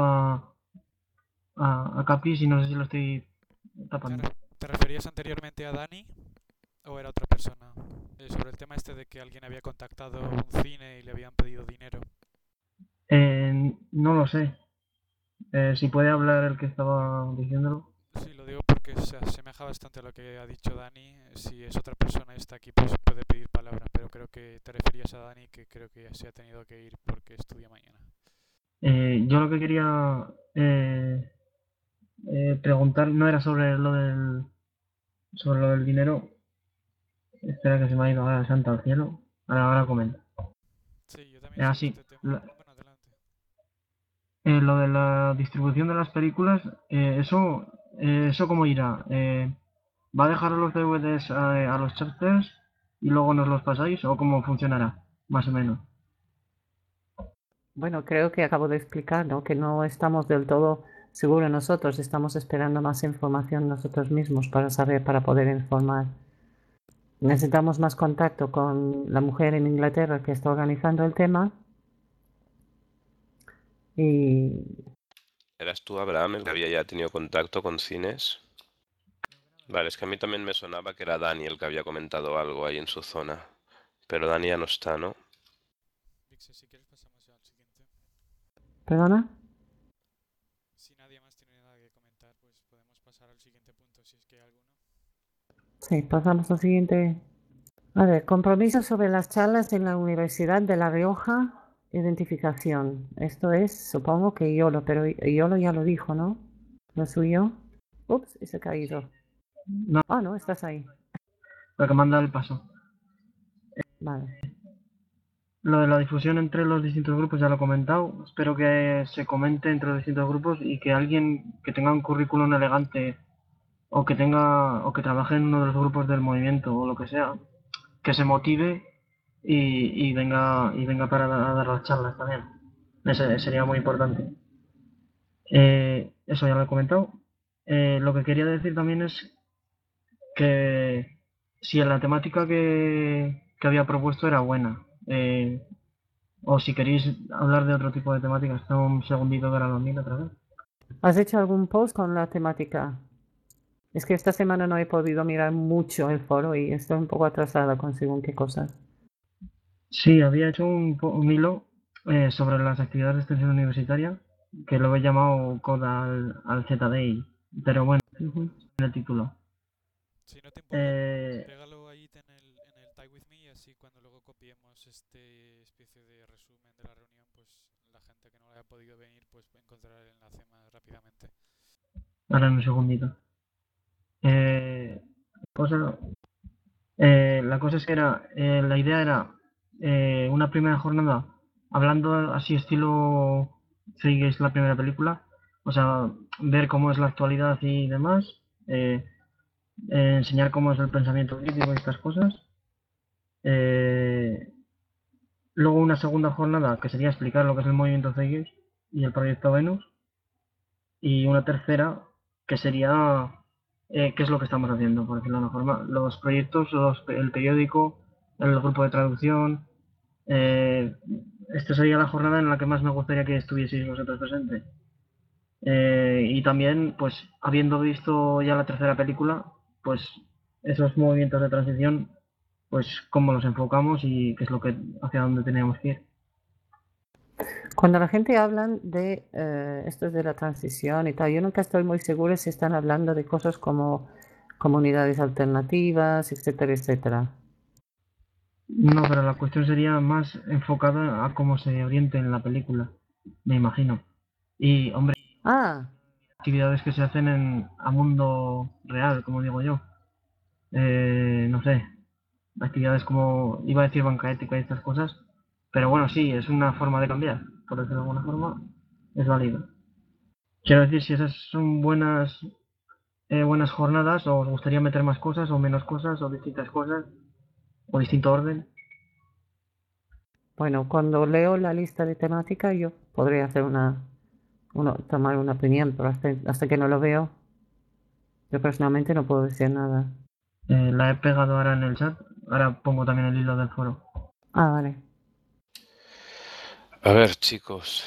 a Capis y no sé si lo estoy tapando. ¿Te referías anteriormente a Dani o era otra persona? Sobre el tema este de que alguien había contactado un cine y le habían pedido dinero. No lo sé. Si puede hablar el que estaba diciéndolo. Sí, lo digo porque se asemeja bastante a lo que ha dicho Dani. Si es otra persona y está aquí, pues puede pedir palabra, pero creo que te referías a Dani, que creo que ya se ha tenido que ir porque estudia mañana. Yo lo que quería preguntar no era sobre lo del dinero. Espera que se me ha ido ahora santa al cielo. Ahora comento. Sí, yo también sobre este tema. Bueno, adelante. Lo de la distribución de las películas, eso cómo irá. ¿Va a dejar los DVDs a los chapters y luego nos los pasáis o cómo funcionará, más o menos? Bueno, creo que acabo de explicar, ¿no? Que no estamos del todo seguros nosotros, estamos esperando más información nosotros mismos para saber, para poder informar. Necesitamos más contacto con la mujer en Inglaterra que está organizando el tema. Y... ¿Eras tú, Abraham, el que había ya tenido contacto con cines? Vale, es que a mí también me sonaba que era Dani el que había comentado algo ahí en su zona. Pero Dani ya no está, ¿no? Vixe, si quieres pasamos ya al siguiente. ¿Perdona? Si nadie más tiene nada que comentar, pues podemos pasar al siguiente punto, si es que hay alguno. Sí, pasamos al siguiente. A ver, compromiso sobre las charlas en la Universidad de La Rioja. Identificación. Esto es, supongo que Iolo, pero Iolo ya lo dijo, ¿no? ¿Lo suyo? Ups, y se ha caído. No. Ah, no, estás ahí. Para que manda el paso. Vale. Lo de la difusión entre los distintos grupos ya lo he comentado. Espero que se comente entre los distintos grupos y que alguien que tenga un currículum elegante o que trabaje en uno de los grupos del movimiento o lo que sea, que se motive y venga para dar las charlas también. Sería muy importante. Eso ya lo he comentado. Lo que quería decir también es que si la temática que había propuesto era buena, o si queréis hablar de otro tipo de temáticas, tengo un segundito que ahora lo miro otra vez. ¿Has hecho algún post con la temática? Es que esta semana no he podido mirar mucho el foro y estoy un poco atrasada con según qué cosas. Sí, había hecho un hilo sobre las actividades de extensión universitaria, que lo he llamado CODA al ZDI, pero bueno, en el título. Si no te importa, Eh, pégalo ahí en el Type With Me y así cuando luego copiemos este especie de resumen de la reunión, pues la gente que no haya podido venir pues encontrará el enlace más rápidamente. Ahora en un segundito. Cosa, la cosa es que la idea era una primera jornada hablando así estilo Three es la primera película, o sea, ver cómo es la actualidad y demás, enseñar cómo es el pensamiento crítico y estas cosas. Luego una segunda jornada que sería explicar lo que es el movimiento Zeitgeist y el proyecto Venus. Y una tercera que sería qué es lo que estamos haciendo, por decirlo de una forma. Los proyectos, el periódico, el grupo de traducción. Esta sería la jornada en la que más me gustaría que estuvieseis vosotros presentes. Y también, pues, habiendo visto ya la tercera película, pues esos movimientos de transición, pues cómo los enfocamos y qué es lo que hacia dónde tenemos que ir. Cuando la gente habla de esto de la transición y tal, yo nunca estoy muy segura si están hablando de cosas como comunidades alternativas, etcétera, etcétera. No, pero la cuestión sería más enfocada a cómo se oriente en la película, me imagino. Y, hombre, actividades que se hacen a mundo real, como digo yo. No sé, actividades como, iba a decir banca ética y estas cosas, pero bueno, sí, es una forma de cambiar, por decirlo de alguna forma, es válido. Quiero decir, si esas son buenas jornadas, o os gustaría meter más cosas, o menos cosas, o distintas cosas, o distinto orden. Bueno, cuando leo la lista de temática yo podría hacer tomar una opinión, pero hasta que no lo veo, yo personalmente no puedo decir nada. La he pegado ahora en el chat, ahora pongo también el hilo del foro. Vale. A ver, chicos,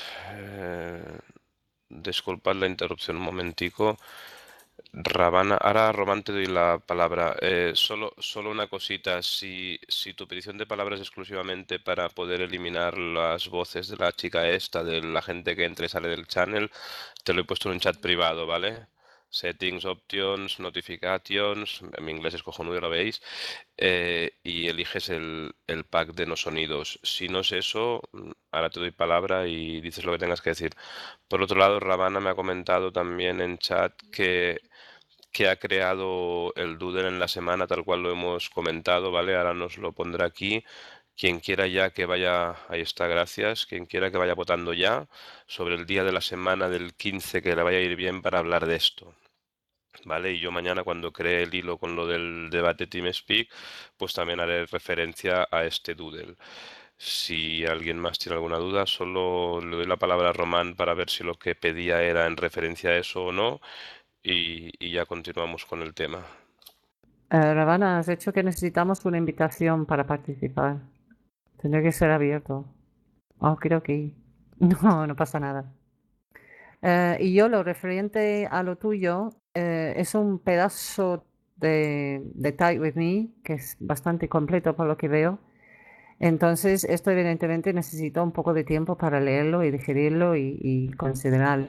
disculpad la interrupción un momentico. Ravana, ahora Román te doy la palabra. Solo una cosita, si tu petición de palabra es exclusivamente para poder eliminar las voces de la chica esta, de la gente que entra y sale del channel, te lo he puesto en un chat privado, ¿vale? Settings, Options, Notifications, en mi inglés es cojonudo, lo veis, y eliges el pack de no sonidos. Si no es eso, ahora te doy palabra y dices lo que tengas que decir. Por otro lado, Ravana me ha comentado también en chat que ha creado el doodle en la semana, tal cual lo hemos comentado, ¿vale? Ahora nos lo pondrá aquí. Quien quiera ya que vaya, ahí está, gracias. Quien quiera que vaya votando ya sobre el día de la semana del 15 que le vaya a ir bien para hablar de esto. ¿Vale? Y yo mañana cuando cree el hilo con lo del debate TeamSpeak, pues también haré referencia a este doodle. Si alguien más tiene alguna duda, solo le doy la palabra a Román para ver si lo que pedía era en referencia a eso o no, y ya continuamos con el tema. Ravana, has dicho que necesitamos una invitación para participar. Tendría que ser abierto. Oh, creo que no pasa nada. Y yo lo referente a lo tuyo, es un pedazo de Type With Me, que es bastante completo por lo que veo. Entonces, esto evidentemente necesita un poco de tiempo para leerlo y digerirlo y considerarlo.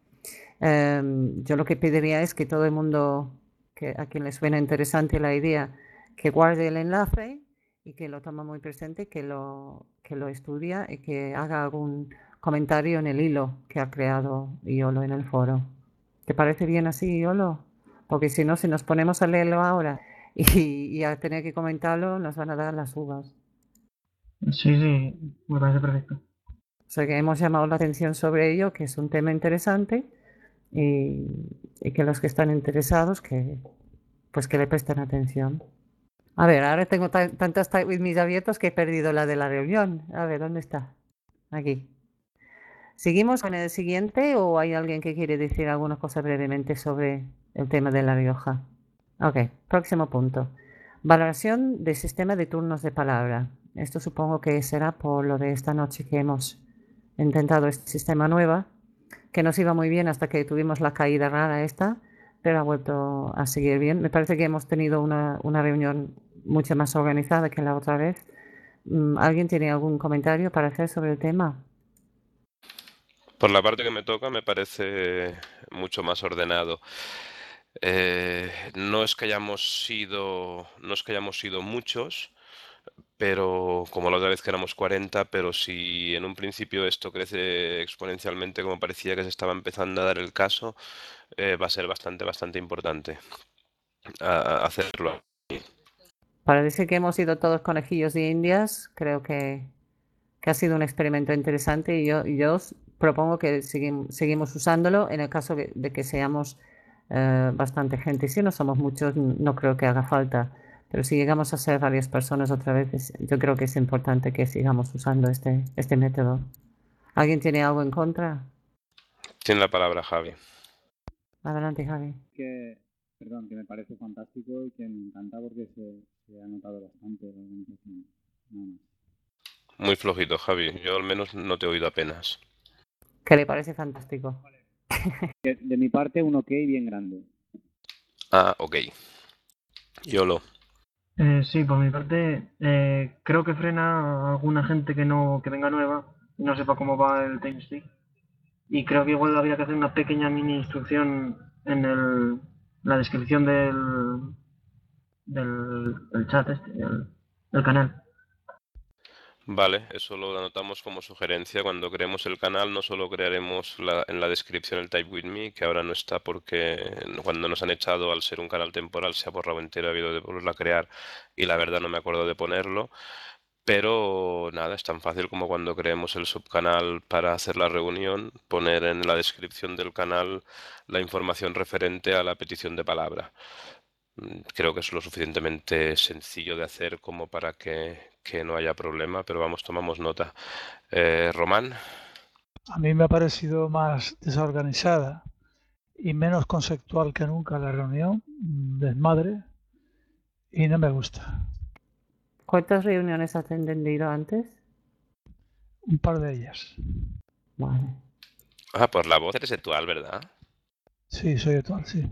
Yo lo que pediría es que todo el mundo, a quien le suena interesante la idea, que guarde el enlace y que lo tome muy presente, que lo estudia y que haga algún comentario en el hilo que ha creado Iolo en el foro. ¿Te parece bien así, Iolo? Porque si no, si nos ponemos a leerlo ahora y a tener que comentarlo, nos van a dar las uvas. Sí, me parece perfecto. O sea que hemos llamado la atención sobre ello, que es un tema interesante y que los que están interesados que le presten atención. A ver, ahora tengo tantos Type With Me abiertos que he perdido la de la reunión. A ver, ¿dónde está? Aquí. ¿Seguimos con el siguiente o hay alguien que quiere decir alguna cosa brevemente sobre el tema de La Rioja? Ok, próximo punto. Valoración del sistema de turnos de palabra. Esto supongo que será por lo de esta noche que hemos intentado este sistema nuevo, que nos iba muy bien hasta que tuvimos la caída rara esta, pero ha vuelto a seguir bien. Me parece que hemos tenido una reunión mucho más organizada que la otra vez. ¿Alguien tiene algún comentario para hacer sobre el tema? Por la parte que me toca me parece mucho más ordenado. No es que hayamos sido muchos, pero como la otra vez que éramos 40, pero si en un principio esto crece exponencialmente como parecía que se estaba empezando a dar el caso, va a ser bastante importante hacerlo. Para decir que hemos sido todos conejillos de indias, creo que ha sido un experimento interesante y yo os propongo que seguimos usándolo en el caso de que seamos bastante gente. Si no somos muchos, no creo que haga falta. Pero si llegamos a ser varias personas otra vez, yo creo que es importante que sigamos usando este método. ¿Alguien tiene algo en contra? Tiene la palabra Javi. Adelante, Javi. Perdón, que me parece fantástico y que me encanta porque se ha notado bastante la organización. Nada más. Muy flojito, Javi. Yo al menos no te he oído apenas. ¿Qué le parece fantástico? De mi parte, un ok bien grande. Ah, ok. Yolo. Sí, por mi parte, creo que frena a alguna gente que venga nueva y no sepa cómo va el TeamSpeak. Y creo que igual habría que hacer una pequeña mini instrucción en la descripción del chat del canal. Vale, eso lo anotamos como sugerencia. Cuando creemos el canal no solo crearemos en la descripción el Type With Me, que ahora no está porque cuando nos han echado al ser un canal temporal se ha borrado entero, ha habido de volverlo a crear y la verdad no me acuerdo de ponerlo. Pero nada, es tan fácil como cuando creemos el subcanal para hacer la reunión, poner en la descripción del canal la información referente a la petición de palabra. Creo que es lo suficientemente sencillo de hacer como para que no haya problema, pero vamos, tomamos nota. Román. A mí me ha parecido más desorganizada y menos conceptual que nunca la reunión, desmadre, y no me gusta. ¿Cuántas reuniones has entendido antes? Un par de ellas. Vale. Ah, por la voz eres actual, ¿verdad? Sí, soy actual, sí.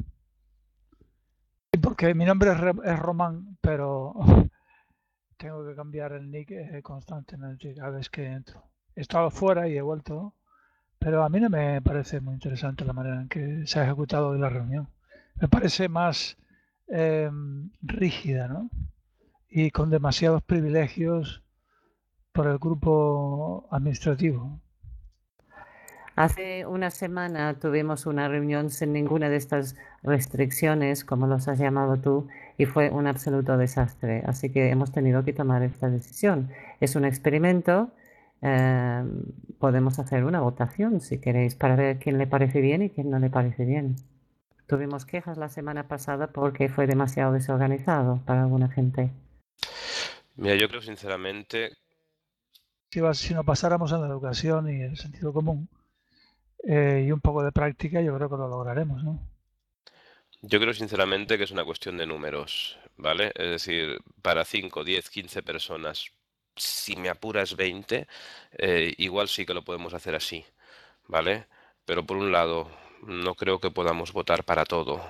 Porque mi nombre es Román, pero tengo que cambiar el nick constantemente cada vez que entro. He estado fuera y he vuelto, pero a mí no me parece muy interesante la manera en que se ha ejecutado hoy la reunión. Me parece más rígida, ¿no? Y con demasiados privilegios por el grupo administrativo. Hace una semana tuvimos una reunión sin ninguna de estas restricciones, como los has llamado tú, y fue un absoluto desastre. Así que hemos tenido que tomar esta decisión. Es un experimento. Podemos hacer una votación, si queréis, para ver quién le parece bien y quién no le parece bien. Tuvimos quejas la semana pasada porque fue demasiado desorganizado para alguna gente. Mira, yo creo sinceramente... Si nos pasáramos a la educación y el sentido común, y un poco de práctica, yo creo que lo lograremos, ¿no? Yo creo sinceramente que es una cuestión de números, ¿vale? Es decir, para 5, 10, 15 personas, si me apuras 20, igual sí que lo podemos hacer así, ¿vale? Pero por un lado, no creo que podamos votar para todo,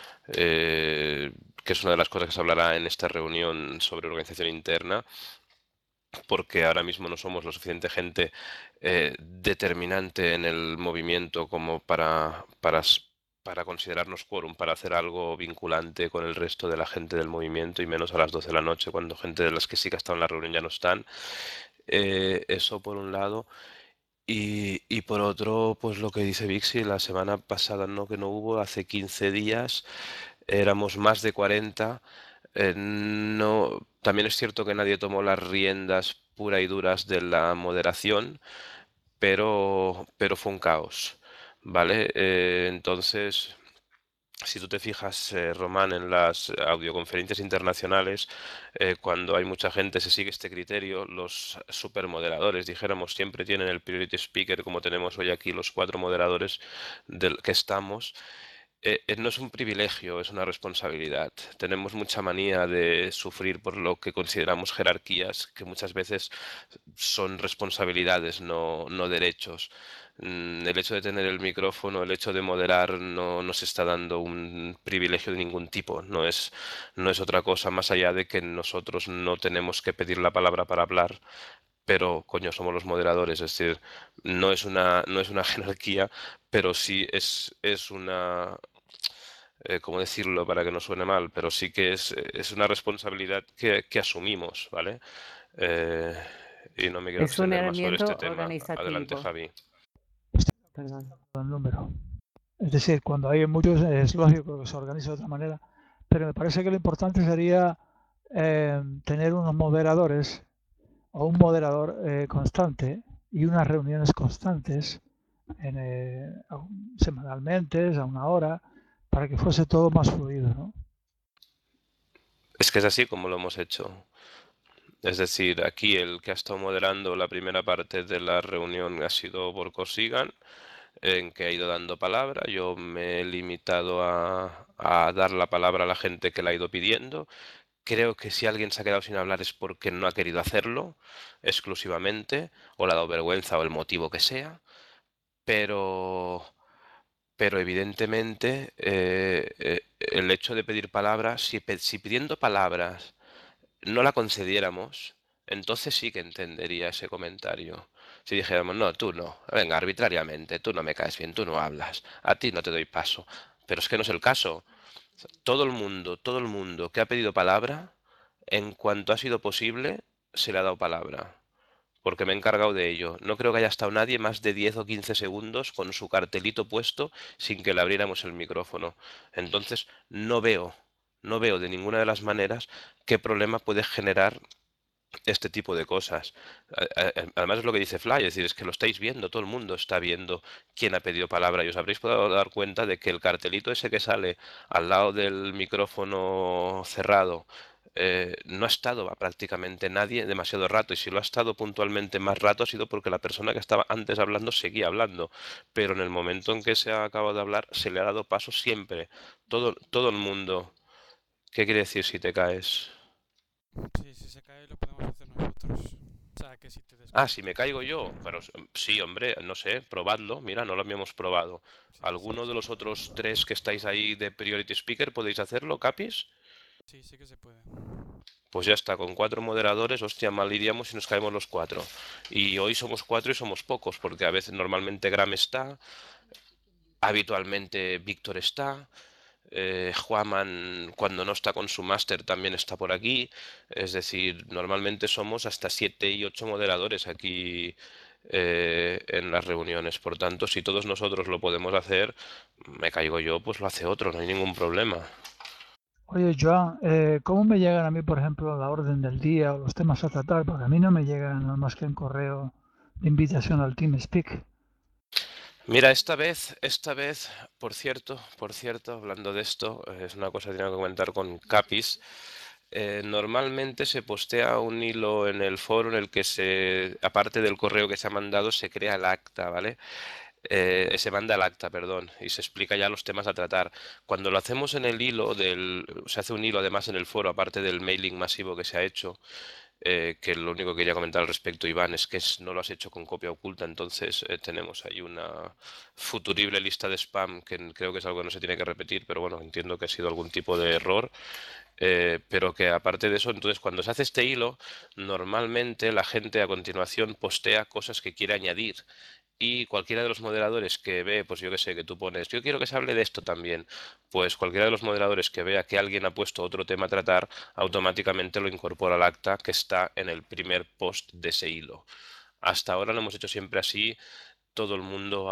que es una de las cosas que se hablará en esta reunión sobre organización interna, porque ahora mismo no somos lo suficiente gente determinante en el movimiento como para considerarnos quórum, para hacer algo vinculante con el resto de la gente del movimiento y menos a las 12 de la noche cuando gente de las que sí que ha estado en la reunión ya no están. Eso por un lado. Y por otro, pues lo que dice Vixi, la semana pasada no que no hubo, hace 15 días éramos más de 40. No, también es cierto que nadie tomó las riendas puras y duras de la moderación, pero fue un caos, ¿vale? Entonces, si tú te fijas, Román, en las audioconferencias internacionales, cuando hay mucha gente se sigue este criterio, los supermoderadores, dijéramos, siempre tienen el priority speaker, como tenemos hoy aquí los 4 moderadores del que estamos. No es un privilegio, es una responsabilidad. Tenemos mucha manía de sufrir por lo que consideramos jerarquías, que muchas veces son responsabilidades, no derechos. El hecho de tener el micrófono, el hecho de moderar, no nos está dando un privilegio de ningún tipo. No es otra cosa más allá de que nosotros no tenemos que pedir la palabra para hablar, pero coño, somos los moderadores, es decir, no es una jerarquía, pero sí es una, ¿cómo decirlo para que no suene mal? Pero sí que es una responsabilidad que asumimos, ¿vale? Eh, y no me quiero Es un extender más sobre este elemento tema. Adelante, organizativo. Javi. Perdón. El número. Es decir, cuando hay muchos es lógico que se organice de otra manera, pero me parece que lo importante sería tener unos moderadores o un moderador constante y unas reuniones constantes semanalmente, a una hora, para que fuese todo más fluido, ¿no? Es que es así como lo hemos hecho. Es decir, aquí el que ha estado moderando la primera parte de la reunión ha sido Borko Sigan, en que ha ido dando palabra. Yo me he limitado a dar la palabra a la gente que la ha ido pidiendo. Creo que si alguien se ha quedado sin hablar es porque no ha querido hacerlo exclusivamente, o le ha dado vergüenza o el motivo que sea, pero, pero evidentemente el hecho de pedir palabras, si pidiendo palabras no la concediéramos, entonces sí que entendería ese comentario. Si dijéramos, no, tú no, venga, arbitrariamente, tú no me caes bien, tú no hablas, a ti no te doy paso. Pero es que no es el caso. Todo el mundo que ha pedido palabra, en cuanto ha sido posible, se le ha dado palabra. Porque me he encargado de ello. No creo que haya estado nadie más de 10 o 15 segundos con su cartelito puesto sin que le abriéramos el micrófono. Entonces, no veo de ninguna de las maneras qué problema puede generar este tipo de cosas. Además es lo que dice Fly, es decir, es que lo estáis viendo, todo el mundo está viendo quién ha pedido palabra y os habréis podido dar cuenta de que el cartelito ese que sale al lado del micrófono cerrado no ha estado prácticamente nadie demasiado rato, y si lo ha estado puntualmente más rato ha sido porque la persona que estaba antes hablando seguía hablando, pero en el momento en que se ha acabado de hablar se le ha dado paso siempre, todo el mundo. ¿Qué quiere decir si te caes? Sí, si se cae lo podemos hacer nosotros. O sea, que si te Ah, si me desconectas. caigo yo, pero sí, hombre, no sé, probadlo, mira, no lo habíamos probado. ¿Alguno de los otros tres que estáis ahí de Priority Speaker podéis hacerlo, Capis? Sí, sí que se puede. Pues ya está, con 4 moderadores, hostia, mal iríamos si nos caemos los 4. Y hoy somos 4 y somos pocos, porque a veces normalmente Gram está, habitualmente Víctor está, Juaman cuando no está con su máster también está por aquí. Es decir, normalmente somos hasta 7 y 8 moderadores aquí en las reuniones. Por tanto, si todos nosotros lo podemos hacer, me caigo yo, pues lo hace otro, no hay ningún problema. Oye, Joan, ¿cómo me llegan a mí, por ejemplo, la orden del día o los temas a tratar? Porque a mí no me llegan nada más que un correo de invitación al TeamSpeak. Mira, esta vez, por cierto, hablando de esto, es una cosa que tengo que comentar con Capis. Normalmente se postea un hilo en el foro en el que aparte del correo que se ha mandado, se crea el acta, ¿vale? Se manda el acta, perdón, y se explica ya los temas a tratar. Cuando lo hacemos en el hilo se hace un hilo además en el foro, aparte del mailing masivo que se ha hecho, que lo único que quería comentar al respecto, Iván, es que no lo has hecho con copia oculta, entonces tenemos ahí una futurible lista de spam que creo que es algo que no se tiene que repetir, pero bueno, entiendo que ha sido algún tipo de error. Pero que aparte de eso, entonces cuando se hace este hilo, normalmente la gente a continuación postea cosas que quiere añadir. Y cualquiera de los moderadores que ve, pues yo que sé, que tú pones, yo quiero que se hable de esto también, pues cualquiera de los moderadores que vea que alguien ha puesto otro tema a tratar, automáticamente lo incorpora al acta que está en el primer post de ese hilo. Hasta ahora lo hemos hecho siempre así, todo el mundo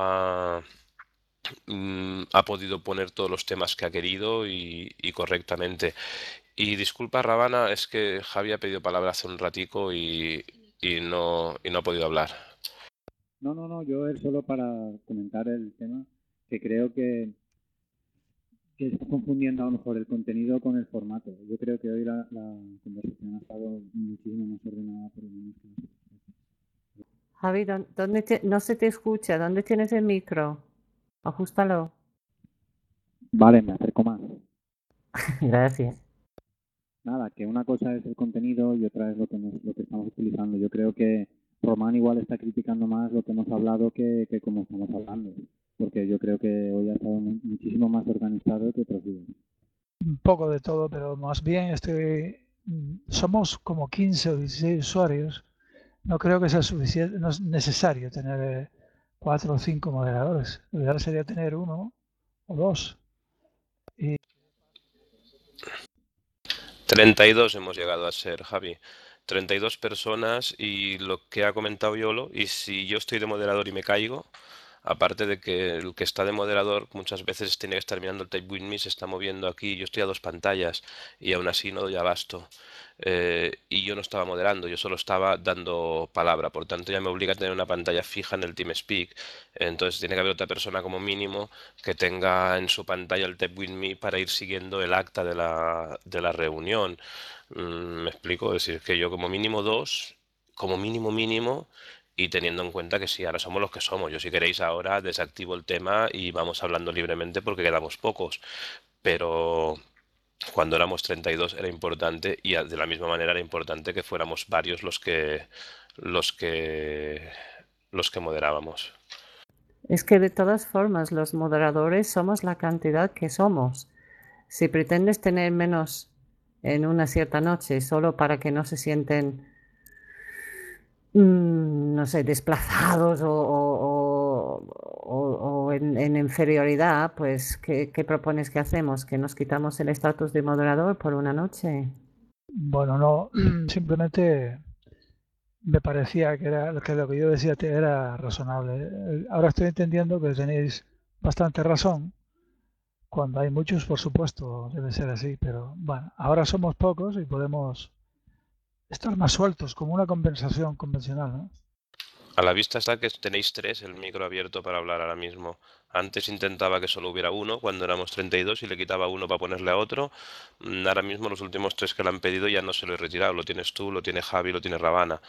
ha podido poner todos los temas que ha querido y correctamente. Y disculpa, Rabana, es que Javi ha pedido palabra hace un ratico y no ha podido hablar. No, yo es solo para comentar el tema, que creo que está confundiendo a lo mejor el contenido con el formato. Yo creo que hoy la conversación ha estado muchísimo más ordenada por lo menos que las otras veces. Javi, no se te escucha? ¿Dónde tienes el micro? Ajústalo. Vale, me acerco más. Gracias. Nada, que una cosa es el contenido y otra es lo que estamos utilizando. Yo creo que Román igual está criticando más lo que hemos hablado que como estamos hablando, porque yo creo que hoy ha estado muchísimo más organizado que otros días. Un poco de todo, pero más bien somos como 15 o 16 usuarios no creo que sea suficiente, no es necesario tener 4 o 5 moderadores. Lo ideal sería tener 1 o 2. 32 hemos llegado a ser, Javi. 32 personas y lo que ha comentado Yolo, y si yo estoy de moderador y me caigo, aparte de que el que está de moderador muchas veces tiene que estar mirando el Type With Me, se está moviendo aquí, yo estoy a 2 pantallas y aún así no doy abasto. Y yo no estaba moderando, yo solo estaba dando palabra, por tanto ya me obliga a tener una pantalla fija en el TeamSpeak. Entonces tiene que haber otra persona como mínimo que tenga en su pantalla el Type With Me para ir siguiendo el acta de la reunión. ¿Me explico? Es decir, que yo como mínimo 2, como mínimo, y teniendo en cuenta que sí, ahora somos los que somos. Yo si queréis ahora desactivo el tema y vamos hablando libremente porque quedamos pocos. Pero cuando éramos 32 era importante y de la misma manera era importante que fuéramos varios los que, los que moderábamos. Es que de todas formas los moderadores somos la cantidad que somos. Si pretendes tener menos en una cierta noche solo para que no se sienten, no sé, desplazados o en inferioridad, pues ¿qué propones que hacemos? ¿Que nos quitamos el estatus de moderador por una noche? Bueno, no, simplemente me parecía que lo que yo decía era razonable. Ahora estoy entendiendo que tenéis bastante razón. Cuando hay muchos, por supuesto, debe ser así, pero bueno, ahora somos pocos y podemos estar más sueltos, como una conversación convencional, ¿no? A la vista está que tenéis 3 el micro abierto para hablar ahora mismo. Antes intentaba que solo hubiera uno cuando éramos 32 y le quitaba uno para ponerle a otro. Ahora mismo los últimos 3 que le han pedido ya no se lo he retirado. Lo tienes tú, lo tiene Javi, lo tiene Ravana.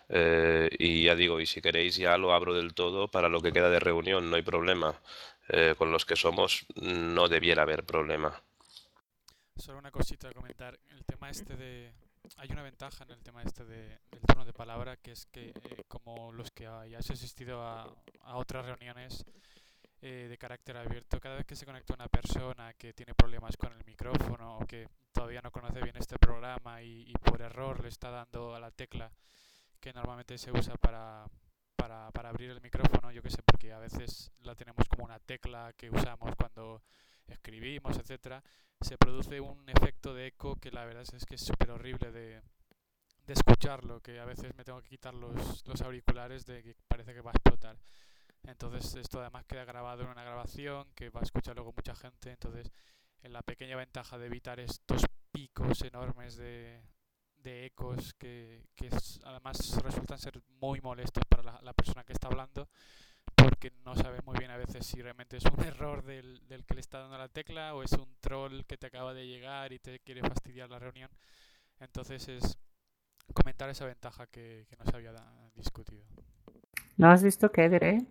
Y ya digo, y si queréis ya lo abro del todo para lo que queda de reunión, no hay problema. Con los que somos no debiera haber problema. Solo una cosita a comentar. El tema este de... Hay una ventaja en el tema este del turno de palabra, que es que como los que hayáis asistido a otras reuniones de carácter abierto, cada vez que se conecta una persona que tiene problemas con el micrófono o que todavía no conoce bien este programa y por error le está dando a la tecla que normalmente se usa para abrir el micrófono, yo qué sé, porque a veces la tenemos como una tecla que usamos cuando escribimos, etcétera, se produce un efecto de eco que la verdad es que es súper horrible de escucharlo, que a veces me tengo que quitar los auriculares de que parece que va a explotar. Entonces esto además queda grabado en una grabación que va a escuchar luego mucha gente, entonces en la pequeña ventaja de evitar estos picos enormes de ecos que además resultan ser muy molestos para la persona que está hablando, porque no sabes muy bien a veces si realmente es un error del que le está dando la tecla o es un troll que te acaba de llegar y te quiere fastidiar la reunión. Entonces es comentar esa ventaja que no se había discutido. ¿No has visto qué, Dere?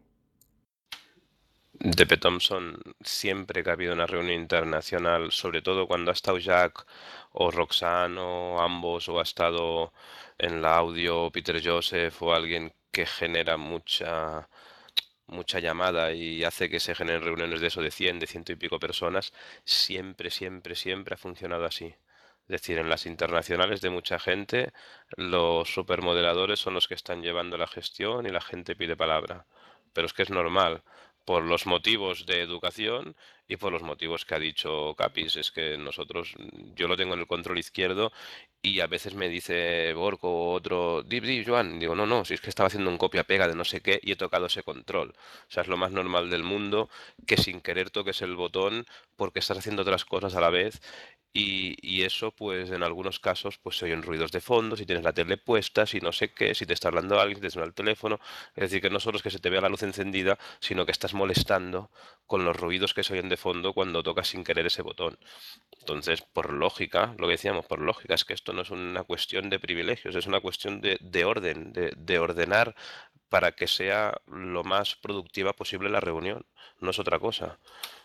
P. Thompson, siempre que ha habido una reunión internacional, sobre todo cuando ha estado Jack o Roxanne o ambos, o ha estado en la audio Peter Joseph o alguien que genera mucha llamada y hace que se generen reuniones de eso de 100, de ciento y pico personas, siempre ha funcionado así. Es decir, en las internacionales de mucha gente, los supermoderadores son los que están llevando la gestión y la gente pide palabra. Pero es que es normal, por los motivos de educación y por los motivos que ha dicho Capis. Es que yo lo tengo en el control izquierdo y a veces me dice Borco o otro, Dip, Joan. Digo, no, si es que estaba haciendo un copia-pega de no sé qué y he tocado ese control. O sea, es lo más normal del mundo que sin querer toques el botón porque estás haciendo otras cosas a la vez. Y eso, pues en algunos casos, pues se oyen ruidos de fondo, si tienes la tele puesta, si no sé qué, si te está hablando alguien, si te suena el teléfono. Es decir, que no solo es que se te vea la luz encendida, sino que estás molestando con los ruidos que se oyen de fondo cuando tocas sin querer ese botón. Entonces, por lógica, lo que decíamos, por lógica, es que esto no es una cuestión de privilegios, es una cuestión de orden, de ordenar para que sea lo más productiva posible la reunión. No es otra cosa.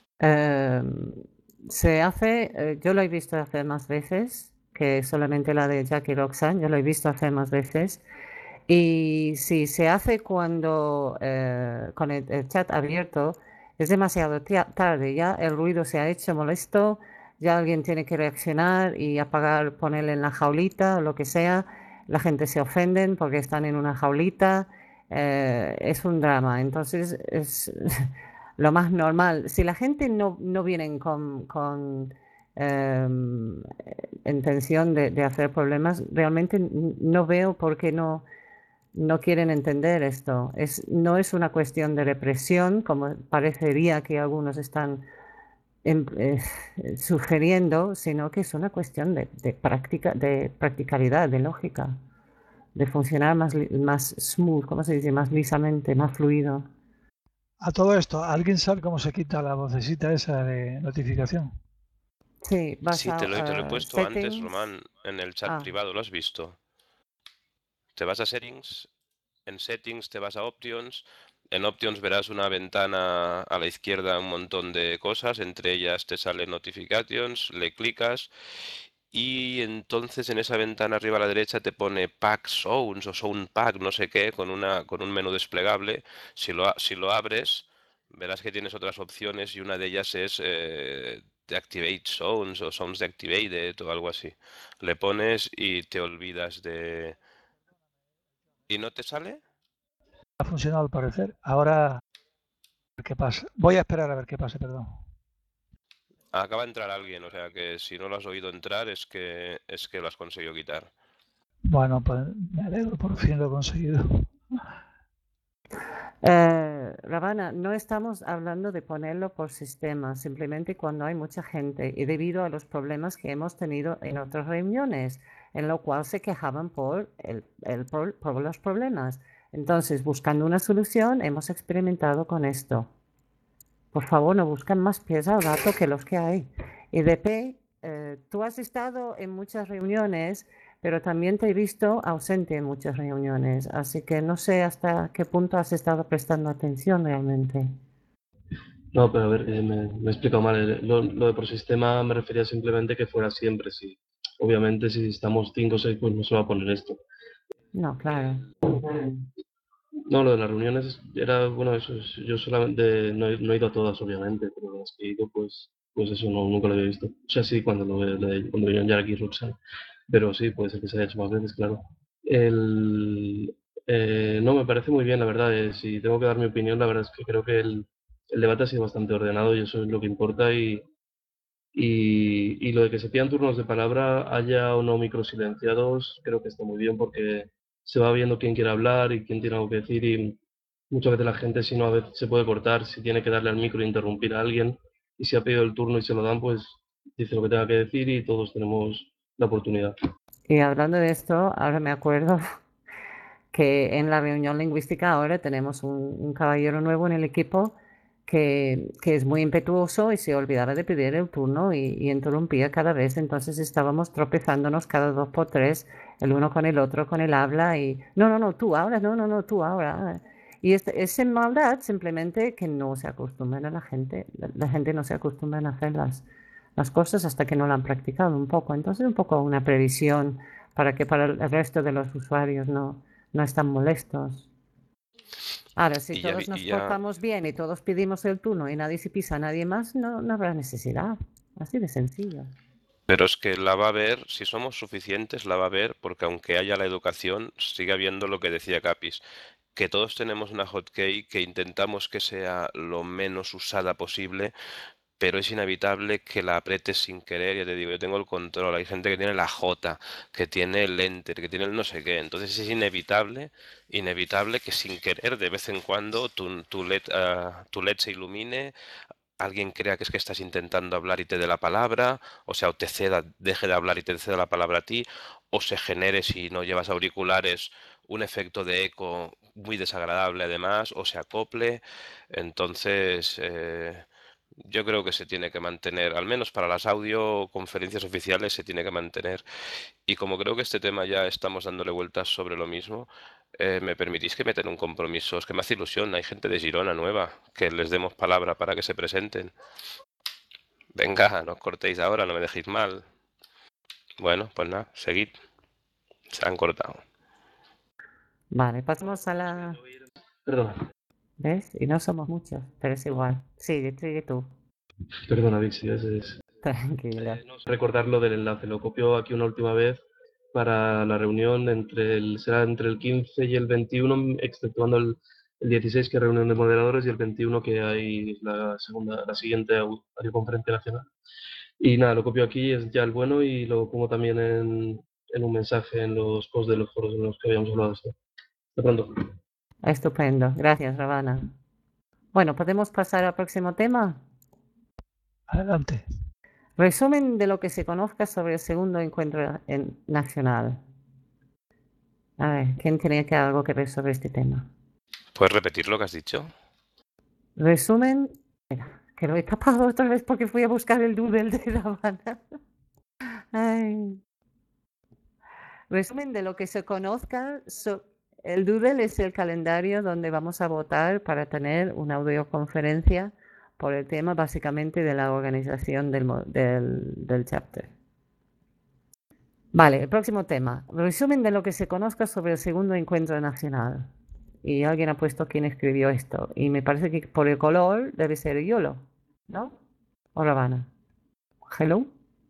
Se hace, yo lo he visto hacer más veces que solamente la de Jack y Roxanne, yo lo he visto hacer más veces. Y si se hace cuando con el chat abierto, es demasiado tarde, ya el ruido se ha hecho molesto, ya alguien tiene que reaccionar y apagar, ponerle en la jaulita o lo que sea. la gente se ofenden porque están en una jaulita, es un drama. Entonces es lo más normal. Si la gente no vienen con intención de hacer problemas, realmente no veo por qué no quieren entender esto. No es una cuestión de represión, como parecería que algunos están sugiriendo, sino que es una cuestión de práctica, de practicalidad, de lógica, de funcionar más smooth, ¿cómo se dice? Más lisamente, más fluido. A todo esto, ¿alguien sabe cómo se quita la vocecita esa de notificación? Sí, vas Sí, a te lo he puesto antes, settings. Román, en el chat privado, ¿lo has visto? Te vas a settings, en settings te vas a options, en options verás una ventana a la izquierda, un montón de cosas, entre ellas te sale notifications, le clicas y entonces en esa ventana arriba a la derecha te pone Pack Sounds o Sound Pack, no sé qué, con un menú desplegable. Si lo abres, verás que tienes otras opciones y una de ellas es Deactivate Sounds o Sounds Deactivated o algo así. Le pones y te olvidas de... ¿Y no te sale? Ha funcionado al parecer. Ahora, a ver qué pasa. Voy a esperar a ver qué pasa, perdón. Acaba de entrar alguien, o sea que si no lo has oído entrar es que lo has conseguido quitar. Bueno, pues me alegro, por fin lo he conseguido. Ravana, no estamos hablando de ponerlo por sistema, simplemente cuando hay mucha gente y debido a los problemas que hemos tenido en otras reuniones, en lo cual se quejaban por los problemas. Entonces, buscando una solución, hemos experimentado con esto. Por favor, no buscan más pies al gato que los que hay. Y DP, tú has estado en muchas reuniones, pero también te he visto ausente en muchas reuniones, así que no sé hasta qué punto has estado prestando atención realmente. No, pero a ver, me he explicado mal. Lo de por sistema me refería simplemente que fuera siempre, sí. Obviamente, si estamos 5 o 6, pues no se va a poner esto. No, claro. No, lo de las reuniones era, bueno, eso es, yo solamente no he ido a todas, obviamente, pero las que he ido, pues eso no, nunca lo había visto. O sea, sí, cuando vinieron ya aquí Roxanne, pero sí, puede ser que se haya hecho más veces, claro. No, me parece muy bien, la verdad. Si tengo que dar mi opinión, la verdad es que creo que el debate ha sido bastante ordenado y eso es lo que importa. Y lo de que se pidan turnos de palabra, haya o no microsilenciados, creo que está muy bien porque se va viendo quién quiere hablar y quién tiene algo que decir y muchas veces la gente, si no, a veces se puede cortar, si tiene que darle al micro e interrumpir a alguien y si ha pedido el turno y se lo dan, pues dice lo que tenga que decir y todos tenemos la oportunidad. Y hablando de esto, ahora me acuerdo que en la reunión lingüística ahora tenemos un caballero nuevo en el equipo que es muy impetuoso y se olvidaba de pedir el turno y interrumpía cada vez. Entonces estábamos tropezándonos cada 2 por 3, el uno con el otro, con el habla y no, tú ahora, no, tú ahora. Y es en maldad simplemente que no se acostumbran a la gente no se acostumbra a hacer las cosas hasta que no lo han practicado un poco. Entonces un poco una previsión para que para el resto de los usuarios no están molestos. Ahora, si todos nos portamos bien y todos pedimos el turno y nadie se pisa a nadie más, no habrá necesidad. Así de sencillo. Pero es que la va a ver, si somos suficientes, la va a ver, porque aunque haya la educación, sigue habiendo lo que decía Capis, que todos tenemos una hotkey que intentamos que sea lo menos usada posible, pero es inevitable que la apretes sin querer. Ya te digo, yo tengo el control, hay gente que tiene la J, que tiene el Enter, que tiene el no sé qué, entonces es inevitable que sin querer de vez en cuando tu LED se ilumine, alguien crea que es que estás intentando hablar y te dé la palabra, o sea, o deje de hablar y te ceda la palabra a ti, o se genere, si no llevas auriculares, un efecto de eco muy desagradable además, o se acople. Entonces, yo creo que se tiene que mantener, al menos para las audioconferencias oficiales se tiene que mantener. Y como creo que este tema ya estamos dándole vueltas sobre lo mismo, ¿me permitís que metan un compromiso? Es que me hace ilusión, hay gente de Girona nueva, que les demos palabra para que se presenten. Venga, no os cortéis ahora, no me dejéis mal. Bueno, pues nada, seguid. Se han cortado. Vale, pasamos a la... Perdona. ¿Ves? Y no somos muchos, pero es igual. Sigue tú. Perdona, Vixi, es... Tranquilo. Recordar lo del enlace, lo copio aquí una última vez para la reunión será entre el 15 y el 21, exceptuando el 16 que es reunión de moderadores y el 21 que hay la siguiente audioconferencia nacional. Y nada, lo copio aquí, es ya el bueno, y lo pongo también en un mensaje en los posts de los foros en los que habíamos hablado. Hasta pronto. Estupendo. Gracias, Ravana. Bueno, ¿podemos pasar al próximo tema? Adelante. Resumen de lo que se conozca sobre el segundo encuentro nacional. A ver, ¿quién tiene algo que ver sobre este tema? ¿Puedes repetir lo que has dicho? Resumen... Espera, que lo he tapado otra vez porque fui a buscar el doodle de Ravana. Ay. Resumen de lo que se conozca. El doodle es el calendario donde vamos a votar para tener una audioconferencia por el tema básicamente de la organización del chapter. Vale, el próximo tema. Resumen de lo que se conozca sobre el segundo encuentro nacional. Y alguien ha puesto quién escribió esto. Y me parece que por el color debe ser Yolo, ¿no? ¿O Ravana? Hello.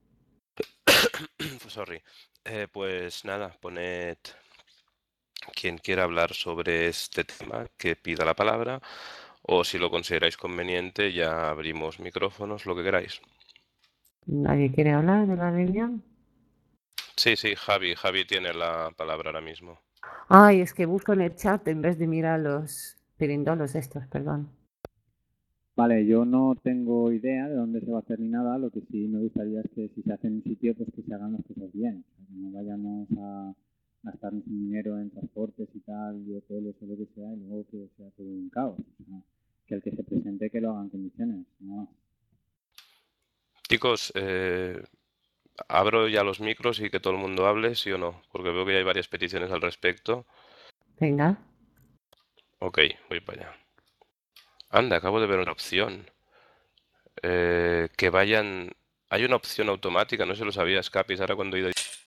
Sorry. Pues nada, poned quien quiera hablar sobre este tema que pida la palabra, o si lo consideráis conveniente ya abrimos micrófonos, lo que queráis. ¿Nadie quiere hablar de la reunión? Sí, Javi tiene la palabra ahora mismo. Ay, es que busco en el chat en vez de mirar los pirindolos estos, perdón. Vale, yo no tengo idea de dónde se va a hacer ni nada. Lo que sí me gustaría es que si se hace en un sitio, pues que se hagan las cosas bien. O sea, que no vayamos a gastarnos un dinero en transportes y tal, y hoteles o lo que sea, y luego que sea todo un caos. O sea, que el que se presente que lo haga en condiciones, ¿no? Chicos, abro ya los micros y que todo el mundo hable, ¿sí o no? Porque veo que ya hay varias peticiones al respecto. Venga. Ok, voy para allá. Anda, acabo de ver una opción. Que vayan... Hay una opción automática, no se lo sabía, Scapis, ahora cuando he ido...